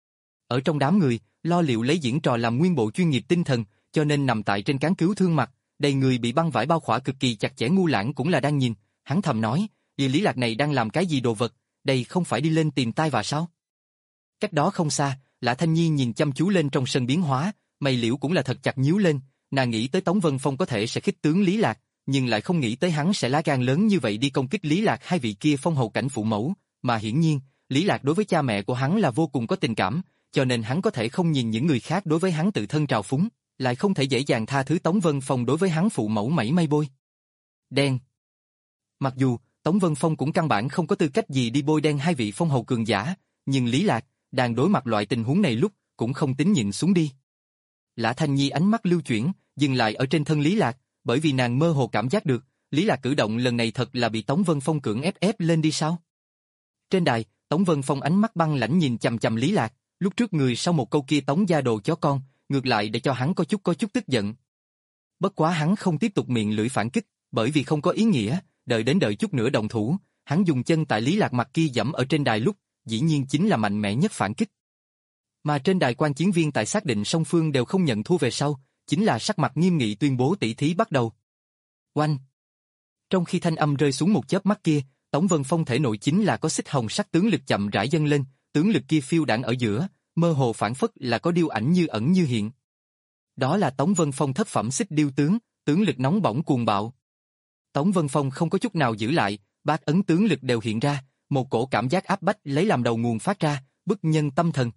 Ở trong đám người, lo liệu lấy diễn trò làm nguyên bộ chuyên nghiệp tinh thần, cho nên nằm tại trên cán cứu thương mặt, đầy người bị băng vải bao khỏa cực kỳ chặt chẽ Ngu Lãng cũng là đang nhìn, hắn thầm nói, "Vì Lý Lạc này đang làm cái gì đồ vật, đây không phải đi lên tìm tai vạ sao?" Cách đó không xa, Lã Thanh Nhi nhìn chăm chú lên trong sân biến hóa, mày liễu cũng là thật chặt nhíu lên, nàng nghĩ tới Tống Vân Phong có thể sẽ khích tướng Lý Lạc, nhưng lại không nghĩ tới hắn sẽ lá gan lớn như vậy đi công kích Lý Lạc hai vị kia phong hầu cảnh phụ mẫu, mà hiển nhiên, Lý Lạc đối với cha mẹ của hắn là vô cùng có tình cảm, cho nên hắn có thể không nhìn những người khác đối với hắn tự thân trào phúng, lại không thể dễ dàng tha thứ Tống Vân Phong đối với hắn phụ mẫu mảy may bôi đen. Mặc dù Tống Vân Phong cũng căn bản không có tư cách gì đi bôi đen hai vị phong hầu cường giả, nhưng Lý Lạc đang đối mặt loại tình huống này lúc cũng không tính nhịn xuống đi. Lã Thanh Nhi ánh mắt lưu chuyển, dừng lại ở trên thân Lý Lạc, bởi vì nàng mơ hồ cảm giác được, Lý Lạc cử động lần này thật là bị Tống Vân Phong cưỡng ép ép lên đi sao? Trên đài, Tống Vân Phong ánh mắt băng lãnh nhìn chằm chằm Lý Lạc, lúc trước người sau một câu kia Tống gia đồ chó con, ngược lại để cho hắn có chút có chút tức giận. Bất quá hắn không tiếp tục miệng lưỡi phản kích, bởi vì không có ý nghĩa, đợi đến đợi chút nữa đồng thủ, hắn dùng chân tại Lý Lạc mặt kia dẫm ở trên đài lúc, dĩ nhiên chính là mạnh mẽ nhất phản kích. Mà trên đài quan chiến viên tại xác định song phương đều không nhận thua về sau, chính là sắc mặt nghiêm nghị tuyên bố tỷ thí bắt đầu. Oanh! Trong khi thanh âm rơi xuống một chớp mắt kia, Tống Vân Phong thể nội chính là có xích hồng sắc tướng lực chậm rãi dâng lên, tướng lực kia phiêu đãng ở giữa, mơ hồ phản phất là có điêu ảnh như ẩn như hiện. Đó là Tống Vân Phong thất phẩm xích điêu tướng, tướng lực nóng bỏng cuồng bạo. Tống Vân Phong không có chút nào giữ lại, bát ấn tướng lực đều hiện ra, một cổ cảm giác áp bách lấy làm đầu nguồn phát ra, bức nhân tâm thần.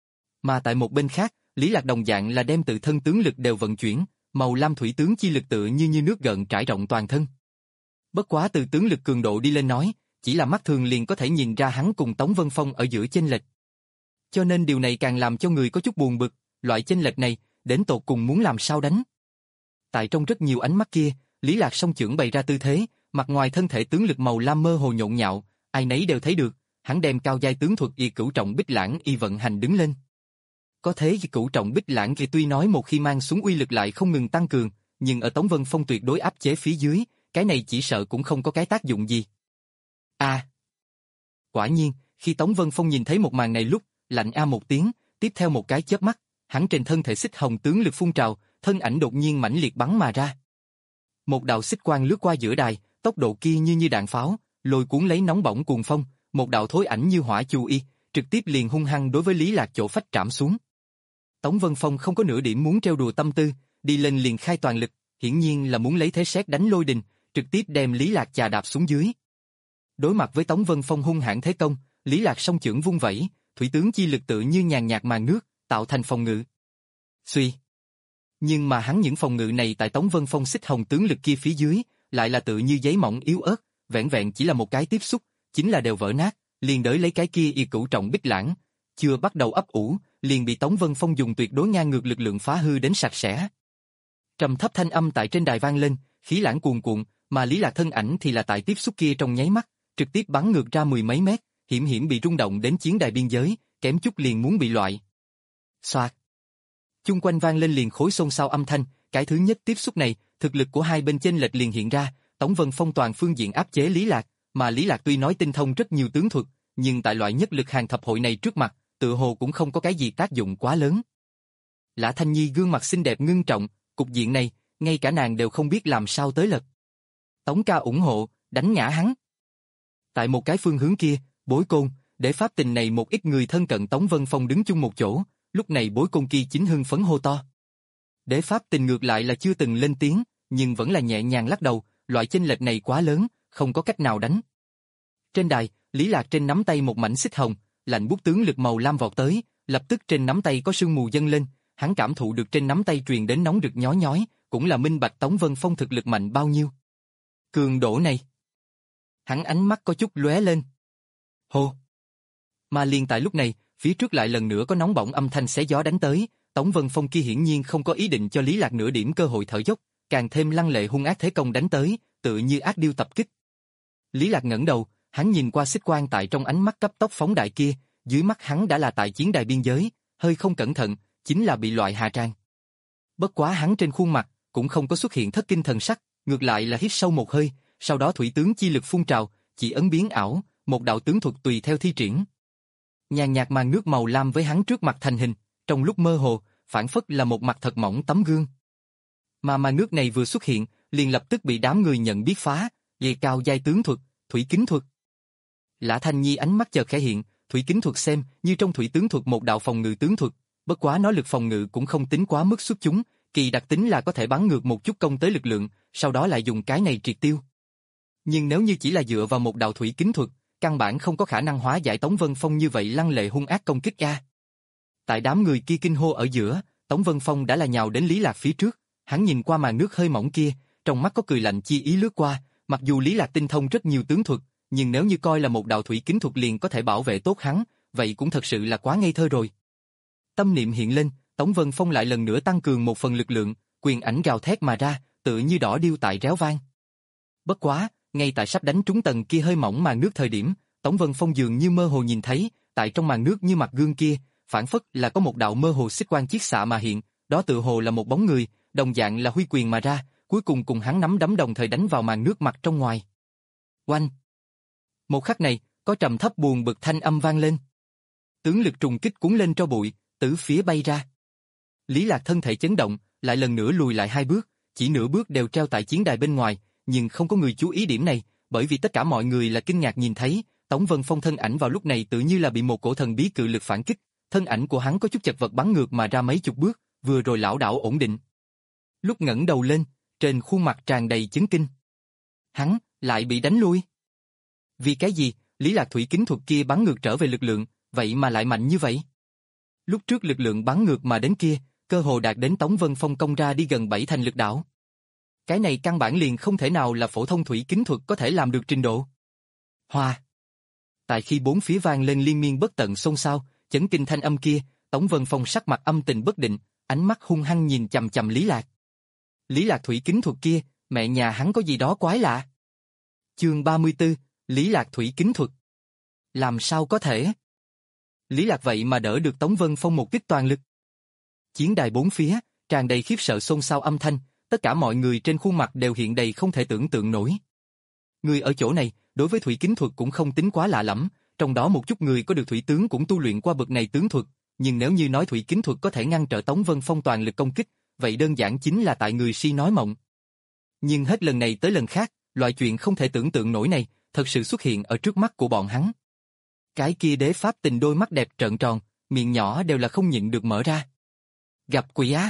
Mà tại một bên khác, Lý Lạc đồng dạng là đem tự thân tướng lực đều vận chuyển, màu lam thủy tướng chi lực tựa như như nước gợn trải rộng toàn thân. Bất quá từ tướng lực cường độ đi lên nói, chỉ là mắt thường liền có thể nhìn ra hắn cùng Tống Vân Phong ở giữa chênh lệch. Cho nên điều này càng làm cho người có chút buồn bực, loại chênh lệch này, đến tột cùng muốn làm sao đánh. Tại trong rất nhiều ánh mắt kia, Lý Lạc song chưởng bày ra tư thế, mặt ngoài thân thể tướng lực màu lam mơ hồ nhộn nhạo, ai nấy đều thấy được, hắn đem cao giai tướng thuật y cửu trọng bích lãng y vận hành đứng lên. Có thế cửu trọng bích lãng kia tuy nói một khi mang xuống uy lực lại không ngừng tăng cường, nhưng ở Tống Vân Phong tuyệt đối áp chế phía dưới, cái này chỉ sợ cũng không có cái tác dụng gì. A! À, quả nhiên, khi Tống Vân Phong nhìn thấy một màn này lúc, lạnh a một tiếng, tiếp theo một cái chớp mắt, hắn trên thân thể xích hồng tướng lực phun trào, thân ảnh đột nhiên mãnh liệt bắn mà ra. Một đạo xích quang lướt qua giữa đài, tốc độ kia như như đạn pháo, lôi cuốn lấy nóng bỏng cuồng phong, một đạo thối ảnh như hỏa chu y, trực tiếp liền hung hăng đối với Lý Lạc chỗ phách trảm xuống. Tống Vân Phong không có nửa điểm muốn trêu đùa tâm tư, đi lên liền khai toàn lực, hiển nhiên là muốn lấy thế sét đánh lôi đình, trực tiếp đem Lý Lạc chà đạp xuống dưới. Đối mặt với Tống Vân Phong hung hãn thế công, Lý Lạc song chưởng vung vẩy, thủy tướng chi lực tự như nhàn nhạt màn nước, tạo thành phòng ngự. Suy. Nhưng mà hắn những phòng ngự này tại Tống Vân Phong xích hồng tướng lực kia phía dưới, lại là tự như giấy mỏng yếu ớt, vẹn vẹn chỉ là một cái tiếp xúc, chính là đều vỡ nát, liền đới lấy cái kia y cửu trọng bích lãng, chưa bắt đầu ấp ủ, liền bị Tống Vân Phong dùng tuyệt đối ngang ngược lực lượng phá hư đến sạch sẽ. Trầm thấp thanh âm tại trên đài vang lên, khí lãng cuồn cuộn, mà Lý Lạc thân ảnh thì là tại tiếp xúc kia trong nháy mắt, trực tiếp bắn ngược ra mười mấy mét, hiểm hiểm bị rung động đến chiến đài biên giới, kém chút liền muốn bị loại. Xoạt. Chung quanh vang lên liền khối xôn xao âm thanh, cái thứ nhất tiếp xúc này, thực lực của hai bên chênh lệch liền hiện ra, Tống Vân Phong toàn phương diện áp chế Lý Lạc, mà Lý Lạc tuy nói tinh thông rất nhiều tướng thuật, nhưng tại loại nhất lực hàng thập hội này trước mặt, tự hồ cũng không có cái gì tác dụng quá lớn. Lã Thanh Nhi gương mặt xinh đẹp ngưng trọng, cục diện này, ngay cả nàng đều không biết làm sao tới lật. Tống ca ủng hộ, đánh ngã hắn. Tại một cái phương hướng kia, Bối Côn, để pháp tình này một ít người thân cận Tống Vân Phong đứng chung một chỗ, lúc này Bối Côn kia chính hưng phấn hô to. Đế pháp tình ngược lại là chưa từng lên tiếng, nhưng vẫn là nhẹ nhàng lắc đầu, loại chênh lệch này quá lớn, không có cách nào đánh. Trên đài, Lý Lạc trên nắm tay một mảnh xích hồng, lạnh bút tướng lực màu lam vọt tới, lập tức trên nắm tay có sương mù dâng lên, hắn cảm thụ được trên nắm tay truyền đến nóng rực nhói nhói, cũng là minh bạch Tống Vân Phong thực lực mạnh bao nhiêu. Cường độ này. Hắn ánh mắt có chút lóe lên. Hô. Mà liền tại lúc này, phía trước lại lần nữa có nóng bỏng âm thanh xé gió đánh tới, Tống Vân Phong kia hiển nhiên không có ý định cho Lý Lạc nửa điểm cơ hội thở dốc, càng thêm lăng lệ hung ác thế công đánh tới, tự như ác điêu tập kích. Lý Lạc ngẩng đầu, hắn nhìn qua xích quang tại trong ánh mắt cấp tốc phóng đại kia, dưới mắt hắn đã là tại chiến đài biên giới, hơi không cẩn thận, chính là bị loại hạ tràng. Bất quá hắn trên khuôn mặt, cũng không có xuất hiện thất kinh thần sắc, ngược lại là hít sâu một hơi, sau đó thủy tướng chi lực phun trào, chỉ ấn biến ảo, một đạo tướng thuật tùy theo thi triển. Nhàn nhạt màn nước màu lam với hắn trước mặt thành hình, trong lúc mơ hồ, phản phất là một mặt thật mỏng tấm gương. Mà màn nước này vừa xuất hiện, liền lập tức bị đám người nhận biết phá, dây cao giai tướng thuật, thủy kính thuật. Lã Thanh Nhi ánh mắt chợt khẽ hiện, thủy kính thuật xem như trong thủy tướng thuật một đạo phòng ngự tướng thuật, bất quá nó lực phòng ngự cũng không tính quá mức xuất chúng, kỳ đặc tính là có thể bắn ngược một chút công tới lực lượng, sau đó lại dùng cái này triệt tiêu. Nhưng nếu như chỉ là dựa vào một đạo thủy kính thuật, căn bản không có khả năng hóa giải Tống Vân Phong như vậy lăng lệ hung ác công kích a. Tại đám người kia kinh hô ở giữa, Tống Vân Phong đã là nhào đến Lý Lạc phía trước, hắn nhìn qua màn nước hơi mỏng kia, trong mắt có cười lạnh chi ý lướt qua, mặc dù Lý Lạc tinh thông rất nhiều tướng thuật, nhưng nếu như coi là một đạo thủy kính thuật liền có thể bảo vệ tốt hắn, vậy cũng thật sự là quá ngây thơ rồi. Tâm niệm hiện lên, Tống Vân Phong lại lần nữa tăng cường một phần lực lượng, quyền ảnh gào thét mà ra, tự như đỏ điêu tại réo vang. Bất quá, ngay tại sắp đánh trúng tầng kia hơi mỏng màn nước thời điểm, Tống Vân Phong dường như mơ hồ nhìn thấy, tại trong màn nước như mặt gương kia, phản phất là có một đạo mơ hồ xích quang chiết xạ mà hiện, đó tự hồ là một bóng người, đồng dạng là huy quyền mà ra, cuối cùng cùng hắn nắm đấm đồng thời đánh vào màn nước mặt trong ngoài. Oanh! Một khắc này, có trầm thấp buồn bực thanh âm vang lên. Tướng lực trùng kích cuốn lên tro bụi, tứ phía bay ra. Lý Lạc thân thể chấn động, lại lần nữa lùi lại hai bước, chỉ nửa bước đều treo tại chiến đài bên ngoài, nhưng không có người chú ý điểm này, bởi vì tất cả mọi người là kinh ngạc nhìn thấy, Tống Vân Phong thân ảnh vào lúc này tự như là bị một cổ thần bí cự lực phản kích, thân ảnh của hắn có chút chật vật bắn ngược mà ra mấy chục bước, vừa rồi lảo đảo ổn định. Lúc ngẩng đầu lên, trên khuôn mặt tràn đầy chấn kinh. Hắn lại bị đánh lui. Vì cái gì, Lý Lạc thủy kính thuật kia bắn ngược trở về lực lượng, vậy mà lại mạnh như vậy? Lúc trước lực lượng bắn ngược mà đến kia, cơ hồ đạt đến Tống Vân Phong công ra đi gần bảy thành lực đảo. Cái này căn bản liền không thể nào là phổ thông thủy kính thuật có thể làm được trình độ. Hoa! Tại khi bốn phía vang lên liên miên bất tận xôn xao, chấn kinh thanh âm kia, Tống Vân Phong sắc mặt âm tình bất định, ánh mắt hung hăng nhìn chằm chằm Lý Lạc. Lý Lạc thủy kính thuật kia, mẹ nhà hắn có gì đó quái lạ. Chương ba mươi tư, Lý Lạc thủy kính thuật. Làm sao có thể? Lý Lạc vậy mà đỡ được Tống Vân Phong một kích toàn lực. Chiến đài bốn phía, tràn đầy khiếp sợ xôn xao âm thanh, tất cả mọi người trên khuôn mặt đều hiện đầy không thể tưởng tượng nổi. Người ở chỗ này, đối với thủy kính thuật cũng không tính quá lạ lẫm, trong đó một chút người có được thủy tướng cũng tu luyện qua bậc này tướng thuật, nhưng nếu như nói thủy kính thuật có thể ngăn trở Tống Vân Phong toàn lực công kích, vậy đơn giản chính là tại người si nói mộng. Nhưng hết lần này tới lần khác, loại chuyện không thể tưởng tượng nổi này, thật sự xuất hiện ở trước mắt của bọn hắn. Cái kia đế pháp tình đôi mắt đẹp trợn tròn, miệng nhỏ đều là không nhịn được mở ra. Gặp quỷ á!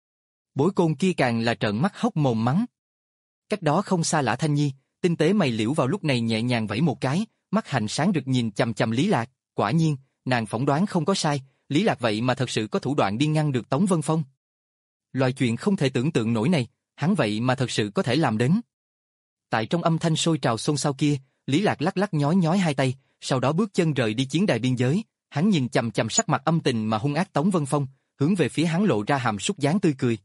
Bối Côn kia càng là trợn mắt hốc mồm mắng. Cách đó không xa Lã Thanh Nhi, tinh tế mày liễu vào lúc này nhẹ nhàng vẫy một cái, mắt hạnh sáng rực nhìn chằm chằm Lý Lạc, quả nhiên, nàng phỏng đoán không có sai, Lý Lạc vậy mà thật sự có thủ đoạn đi ngăn được Tống Vân Phong. Loại chuyện không thể tưởng tượng nổi này, hắn vậy mà thật sự có thể làm đến. Tại trong âm thanh sôi trào xôn xao kia, Lý Lạc lắc lắc nhói nhói hai tay, sau đó bước chân rời đi chiến đài biên giới, hắn nhìn chằm chằm sắc mặt âm tình mà hung ác Tống Vân Phong, hướng về phía hắn lộ ra hàm súc dáng tươi cười.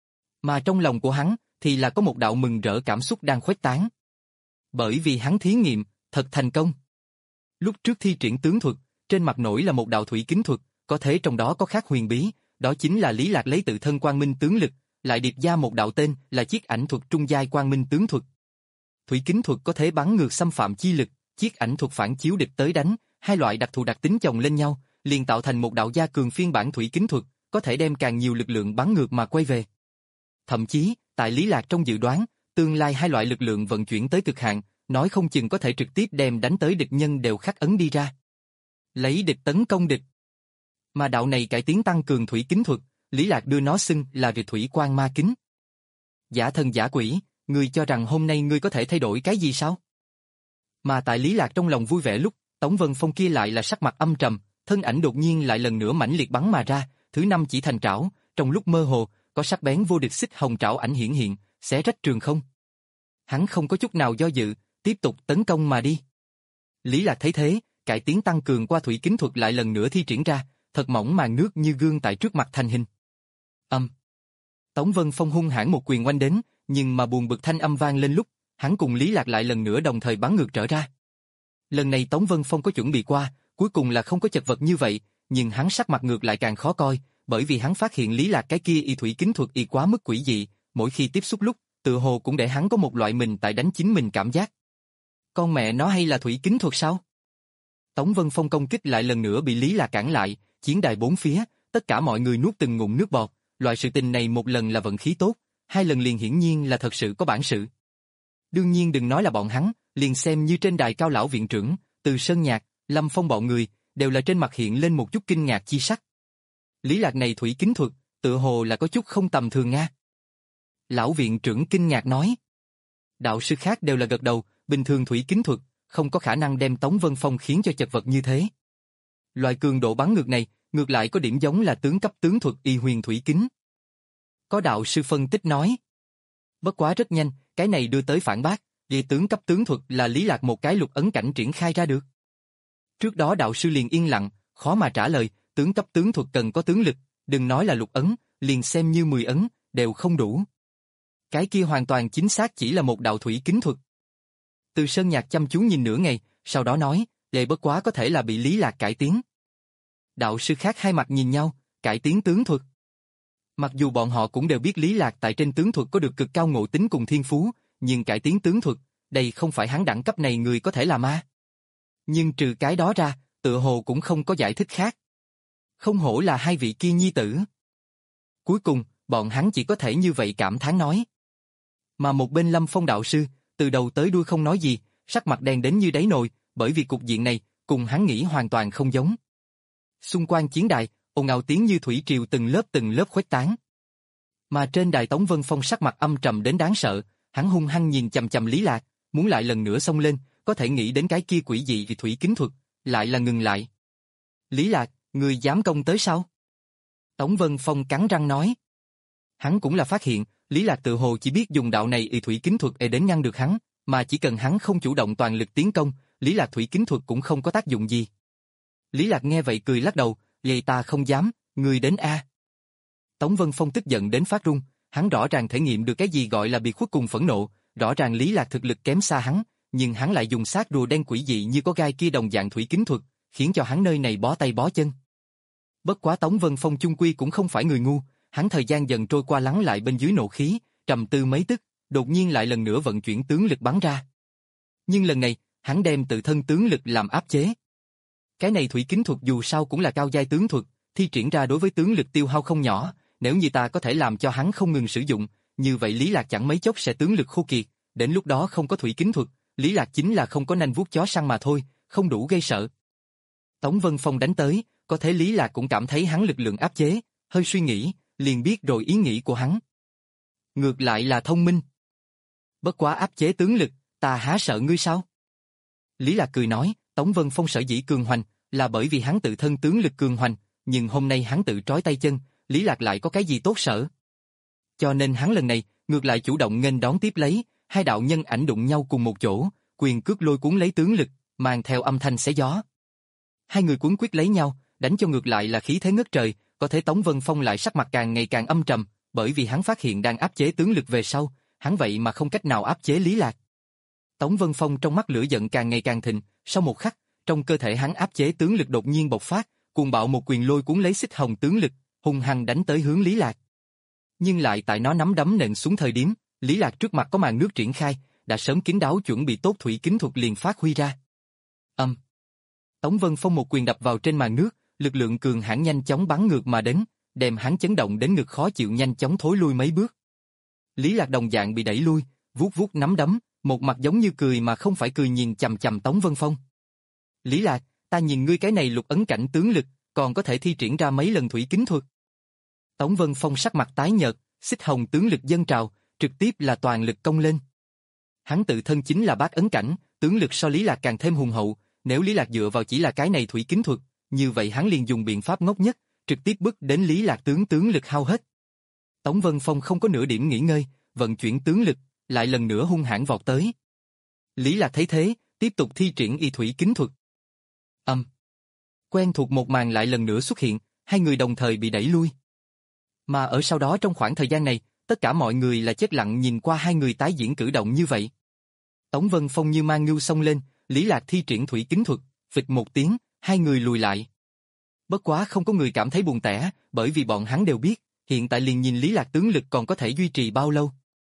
Mà trong lòng của hắn thì là có một đạo mừng rỡ cảm xúc đang khuếch tán. Bởi vì hắn thí nghiệm, thật thành công. Lúc trước thi triển tướng thuật, trên mặt nổi là một đạo thủy kính thuật, có thể trong đó có khác huyền bí, đó chính là Lý Lạc lấy tự thân quang minh tướng lực, lại điệp ra một đạo tên là chiết ảnh thuật trung giai quang minh tướng thuật. Thủy kính thuật có thể bắn ngược xâm phạm chi lực, chiết ảnh thuật phản chiếu địch tới đánh, hai loại đặc thù đặc tính chồng lên nhau, liền tạo thành một đạo gia cường phiên bản thủy kính thuật, có thể đem càng nhiều lực lượng bắn ngược mà quay về. Thậm chí, tại Lý Lạc trong dự đoán, tương lai hai loại lực lượng vận chuyển tới cực hạn, nói không chừng có thể trực tiếp đem đánh tới địch nhân đều khắc ấn đi ra. Lấy địch tấn công địch. Mà đạo này cải tiến tăng cường thủy kính thuật, Lý Lạc đưa nó xưng là Việt thủy quang ma kính. Giả thần giả quỷ, ngươi cho rằng hôm nay ngươi có thể thay đổi cái gì sao? Mà tại Lý Lạc trong lòng vui vẻ lúc, Tống Vân Phong kia lại là sắc mặt âm trầm, thân ảnh đột nhiên lại lần nữa mãnh liệt bắn mà ra, thứ năm chỉ thành trảo, trong lúc mơ hồ, có sắc bén vô địch xích hồng trảo ảnh hiển hiện, xé rách trường không. Hắn không có chút nào do dự, tiếp tục tấn công mà đi. Lý Lạc thấy thế, cải tiến tăng cường qua thủy kính thuật lại lần nữa thi triển ra, thật mỏng màn nước như gương tại trước mặt thành hình. Âm. Um. Tống Vân Phong hung hãn một quyền oanh đến, nhưng mà buồn bực thanh âm vang lên lúc, hắn cùng Lý Lạc lại lần nữa đồng thời bắn ngược trở ra. Lần này Tống Vân Phong có chuẩn bị qua, cuối cùng là không có chật vật như vậy, nhưng hắn sắc mặt ngược lại càng khó coi, bởi vì hắn phát hiện Lý Lạc cái kia y thủy kính thuật y quá mức quỷ dị, mỗi khi tiếp xúc lúc, tự hồ cũng để hắn có một loại mình tại đánh chính mình cảm giác. Con mẹ nó hay là thủy kính thuật sao? Tống Vân Phong công kích lại lần nữa bị Lý Lạc cản lại, chiến đài bốn phía, tất cả mọi người nuốt từng ngụm nước bọt, loại sự tình này một lần là vận khí tốt, hai lần liền hiển nhiên là thật sự có bản sự. Đương nhiên đừng nói là bọn hắn, liền xem như trên đài cao lão viện trưởng, Từ Sơn Nhạc, Lâm Phong bọn người, đều là trên mặt hiện lên một chút kinh ngạc chi sắc. Lý Lạc này thủy kính thuật, tựa hồ là có chút không tầm thường nga. Lão viện trưởng kinh ngạc nói. Đạo sư khác đều là gật đầu, bình thường thủy kính thuật, không có khả năng đem Tống Vân Phong khiến cho chật vật như thế. Loại cường độ bắn ngược này, ngược lại có điểm giống là tướng cấp tướng thuật y huyền thủy kính. Có đạo sư phân tích nói. Bất quá rất nhanh, cái này đưa tới phản bác, vì tướng cấp tướng thuật là Lý Lạc một cái lục ấn cảnh triển khai ra được. Trước đó đạo sư liền yên lặng, khó mà trả lời, tướng cấp tướng thuật cần có tướng lực, đừng nói là lục ấn, liền xem như mười ấn, đều không đủ. Cái kia hoàn toàn chính xác chỉ là một đạo thủy kính thuật. Từ Sơn Nhạc chăm chú nhìn nửa ngày, sau đó nói, lệ bất quá có thể là bị Lý Lạc cải tiến. Đạo sư khác hai mặt nhìn nhau, cải tiến tướng thuật. Mặc dù bọn họ cũng đều biết Lý Lạc tại trên tướng thuật có được cực cao ngộ tính cùng thiên phú, nhưng cải tiến tướng thuật, đây không phải hắn đẳng cấp này người có thể làm a. Nhưng trừ cái đó ra, tựa hồ cũng không có giải thích khác. Không hổ là hai vị kia nhi tử. Cuối cùng, bọn hắn chỉ có thể như vậy cảm thán nói. Mà một bên Lâm Phong đạo sư, từ đầu tới đuôi không nói gì, sắc mặt đen đến như đáy nồi, bởi vì cục diện này, cùng hắn nghĩ hoàn toàn không giống. Xung quanh chiến đài, ồn ào tiếng như thủy triều từng lớp từng lớp khuếch tán. Mà trên đài Tống Vân Phong sắc mặt âm trầm đến đáng sợ, hắn hung hăng nhìn chằm chằm Lý Lạc, muốn lại lần nữa xông lên, có thể nghĩ đến cái kia quỷ dị vì thủy kính thuật, lại là ngừng lại. Lý Lạc, người dám công tới sao? Tống Vân Phong cắn răng nói. Hắn cũng là phát hiện, Lý Lạc tự hồ chỉ biết dùng đạo này y thủy kính thuật để đến ngăn được hắn, mà chỉ cần hắn không chủ động toàn lực tiến công, Lý Lạc thủy kính thuật cũng không có tác dụng gì. Lý Lạc nghe vậy cười lắc đầu, vậy ta không dám, người đến a. Tống Vân Phong tức giận đến phát run, hắn rõ ràng thể nghiệm được cái gì gọi là bị khuất cùng phẫn nộ, rõ ràng Lý Lạc thực lực kém xa hắn, nhưng hắn lại dùng xác rùa đen quỷ dị như có gai kia đồng dạng thủy kính thuật, khiến cho hắn nơi này bó tay bó chân. Bất quá Tống Vân Phong chung quy cũng không phải người ngu, hắn thời gian dần trôi qua lắng lại bên dưới nộ khí, trầm tư mấy tức, đột nhiên lại lần nữa vận chuyển tướng lực bắn ra. Nhưng lần này, hắn đem tự thân tướng lực làm áp chế. Cái này thủy kính thuật dù sao cũng là cao giai tướng thuật, thi triển ra đối với tướng lực tiêu hao không nhỏ, nếu như ta có thể làm cho hắn không ngừng sử dụng, như vậy Lý Lạc chẳng mấy chốc sẽ tướng lực khô kiệt, đến lúc đó không có thủy kính thuật, Lý Lạc chính là không có nanh vuốt chó săn mà thôi, không đủ gây sợ. Tống Vân Phong đánh tới, có thể Lý Lạc cũng cảm thấy hắn lực lượng áp chế, hơi suy nghĩ, liền biết rồi ý nghĩ của hắn. Ngược lại là thông minh. Bất quá áp chế tướng lực, ta há sợ ngươi sao? Lý Lạc cười nói, Tống Vân Phong sở dĩ cường hoành, là bởi vì hắn tự thân tướng lực cường hoành, nhưng hôm nay hắn tự trói tay chân, Lý Lạc lại có cái gì tốt sợ? Cho nên hắn lần này, ngược lại chủ động nghênh đón tiếp lấy, hai đạo nhân ảnh đụng nhau cùng một chỗ, quyền cước lôi cuốn lấy tướng lực, mang theo âm thanh xé gió. Hai người cuốn quyết lấy nhau, đánh cho ngược lại là khí thế ngất trời, có thể Tống Vân Phong lại sắc mặt càng ngày càng âm trầm, bởi vì hắn phát hiện đang áp chế tướng lực về sau, hắn vậy mà không cách nào áp chế Lý Lạc. Tống Vân Phong trong mắt lửa giận càng ngày càng thịnh, sau một khắc, trong cơ thể hắn áp chế tướng lực đột nhiên bộc phát, cuồng bạo một quyền lôi cuốn lấy xích hồng tướng lực, hung hăng đánh tới hướng Lý Lạc. Nhưng lại tại nó nắm đấm nện xuống thời điểm, Lý Lạc trước mặt có màn nước triển khai, đã sớm kín đáo chuẩn bị tốt thủy kính thuật liền phát huy ra. Âm. Tống Vân Phong một quyền đập vào trên màn nước, lực lượng cường hãn nhanh chóng bắn ngược mà đến, đem hắn chấn động đến ngực khó chịu nhanh chóng thối lui mấy bước. Lý Lạc đồng dạng bị đẩy lui, vuốt vuốt nắm đấm, một mặt giống như cười mà không phải cười nhìn chằm chằm Tống Vân Phong. Lý Lạc, ta nhìn ngươi cái này lục ấn cảnh tướng lực, còn có thể thi triển ra mấy lần thủy kính thuật. Tống Vân Phong sắc mặt tái nhợt, xích hồng tướng lực dâng trào, trực tiếp là toàn lực công lên. Hắn tự thân chính là bát ấn cảnh, tướng lực so Lý Lạc càng thêm hùng hậu, nếu Lý Lạc dựa vào chỉ là cái này thủy kính thuật, như vậy hắn liền dùng biện pháp ngốc nhất, trực tiếp bức đến Lý Lạc tướng tướng lực hao hết. Tống Vân Phong không có nửa điểm nghỉ ngơi, vận chuyển tướng lực, lại lần nữa hung hãn vọt tới. Lý Lạc thấy thế, tiếp tục thi triển y thủy kính thuật. Âm. Quen thuộc một màn lại lần nữa xuất hiện, hai người đồng thời bị đẩy lui. Mà ở sau đó trong khoảng thời gian này, tất cả mọi người là chết lặng nhìn qua hai người tái diễn cử động như vậy. Tống Vân Phong như mang ngưu xông lên, Lý Lạc thi triển thủy kính thuật, phịch một tiếng, hai người lùi lại. Bất quá không có người cảm thấy buồn tẻ, bởi vì bọn hắn đều biết, hiện tại liền nhìn Lý Lạc tướng lực còn có thể duy trì bao lâu.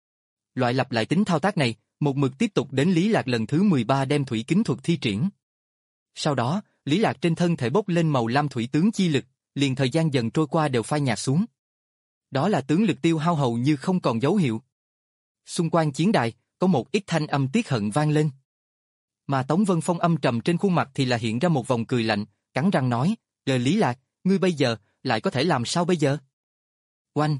Loại lặp lại tính thao tác này, một mực tiếp tục đến Lý Lạc lần thứ mười ba đem thủy kính thuật thi triển. Sau đó, Lý Lạc trên thân thể bốc lên màu lam thủy tướng chi lực, liền thời gian dần trôi qua đều phai nhạt xuống. Đó là tướng lực tiêu hao hầu như không còn dấu hiệu. Xung quanh chiến đài, có một ít thanh âm tiếc hận vang lên. Mà Tống Vân Phong âm trầm trên khuôn mặt thì là hiện ra một vòng cười lạnh, cắn răng nói, "Lời Lý Lạc, ngươi bây giờ, lại có thể làm sao bây giờ?" Oanh!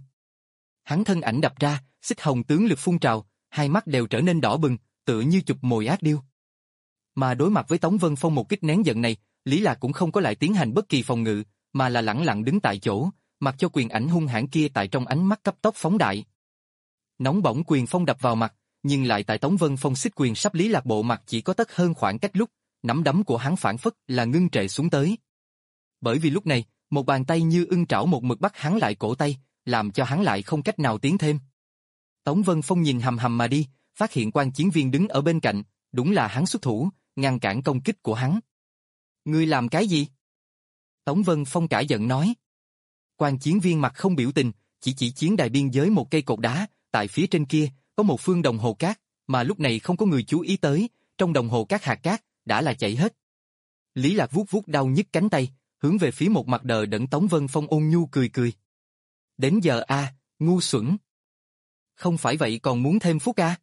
Hắn thân ảnh đập ra, xích hồng tướng lực phun trào, hai mắt đều trở nên đỏ bừng, tựa như chụp mồi ác điêu. Mà đối mặt với Tống Vân Phong một kích nén giận này, Lý Lạc cũng không có lại tiến hành bất kỳ phòng ngự, mà là lẳng lặng đứng tại chỗ, mặc cho quyền ảnh hung hãn kia tại trong ánh mắt cấp tốc phóng đại. Nóng bỏng quyền phong đập vào mặt, nhưng lại tại Tống Vân Phong xích quyền sắp Lý Lạc bộ mặt chỉ có tấc hơn khoảng cách lúc, nắm đấm của hắn phản phất là ngưng trệ xuống tới. Bởi vì lúc này, một bàn tay như ưng trảo một mực bắt hắn lại cổ tay, làm cho hắn lại không cách nào tiến thêm. Tống Vân Phong nhìn hầm hầm mà đi, phát hiện quan chiến viên đứng ở bên cạnh, đúng là hắn xuất thủ, ngăn cản công kích của hắn. Ngươi làm cái gì? Tống Vân Phong cả giận nói. Quan chiến viên mặt không biểu tình, chỉ chỉ chiến đài biên giới một cây cột đá, tại phía trên kia, có một phương đồng hồ cát, mà lúc này không có người chú ý tới, trong đồng hồ cát hạt cát, đã là chảy hết. Lý Lạc vuốt vuốt đau nhức cánh tay, hướng về phía một mặt đờ đẫn Tống Vân Phong ôn nhu cười cười. Đến giờ a, à, ngu xuẩn. Không phải vậy còn muốn thêm phút a? À?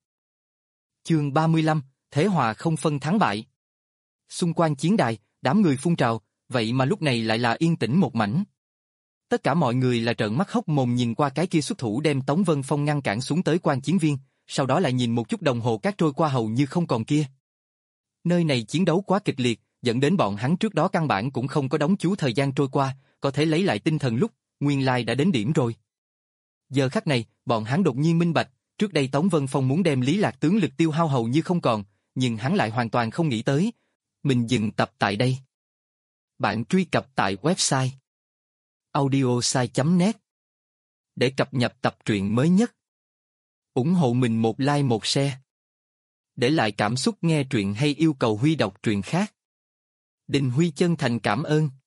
Chương ba mươi lăm, Thế hòa không phân thắng bại. Xung quanh chiến đài, đám người phun trào, vậy mà lúc này lại là yên tĩnh một mảnh. Tất cả mọi người là trợn mắt hốc mồm nhìn qua cái kia xuất thủ đem Tống Vân Phong ngăn cản xuống tới quan chiến viên, sau đó lại nhìn một chút đồng hồ cát trôi qua hầu như không còn kia. Nơi này chiến đấu quá kịch liệt, dẫn đến bọn hắn trước đó căn bản cũng không có đóng chú thời gian trôi qua, có thể lấy lại tinh thần lúc, nguyên lai đã đến điểm rồi. Giờ khắc này, bọn hắn đột nhiên minh bạch, trước đây Tống Vân Phong muốn đem Lý Lạc tướng lực tiêu hao hầu như không còn, nhưng hắn lại hoàn toàn không nghĩ tới. Mình dừng tập tại đây. Bạn truy cập tại website audiosai chấm net để cập nhật tập truyện mới nhất. Ủng hộ mình một like một share. Để lại cảm xúc nghe truyện hay yêu cầu Huy đọc truyện khác. Đình Huy chân thành cảm ơn.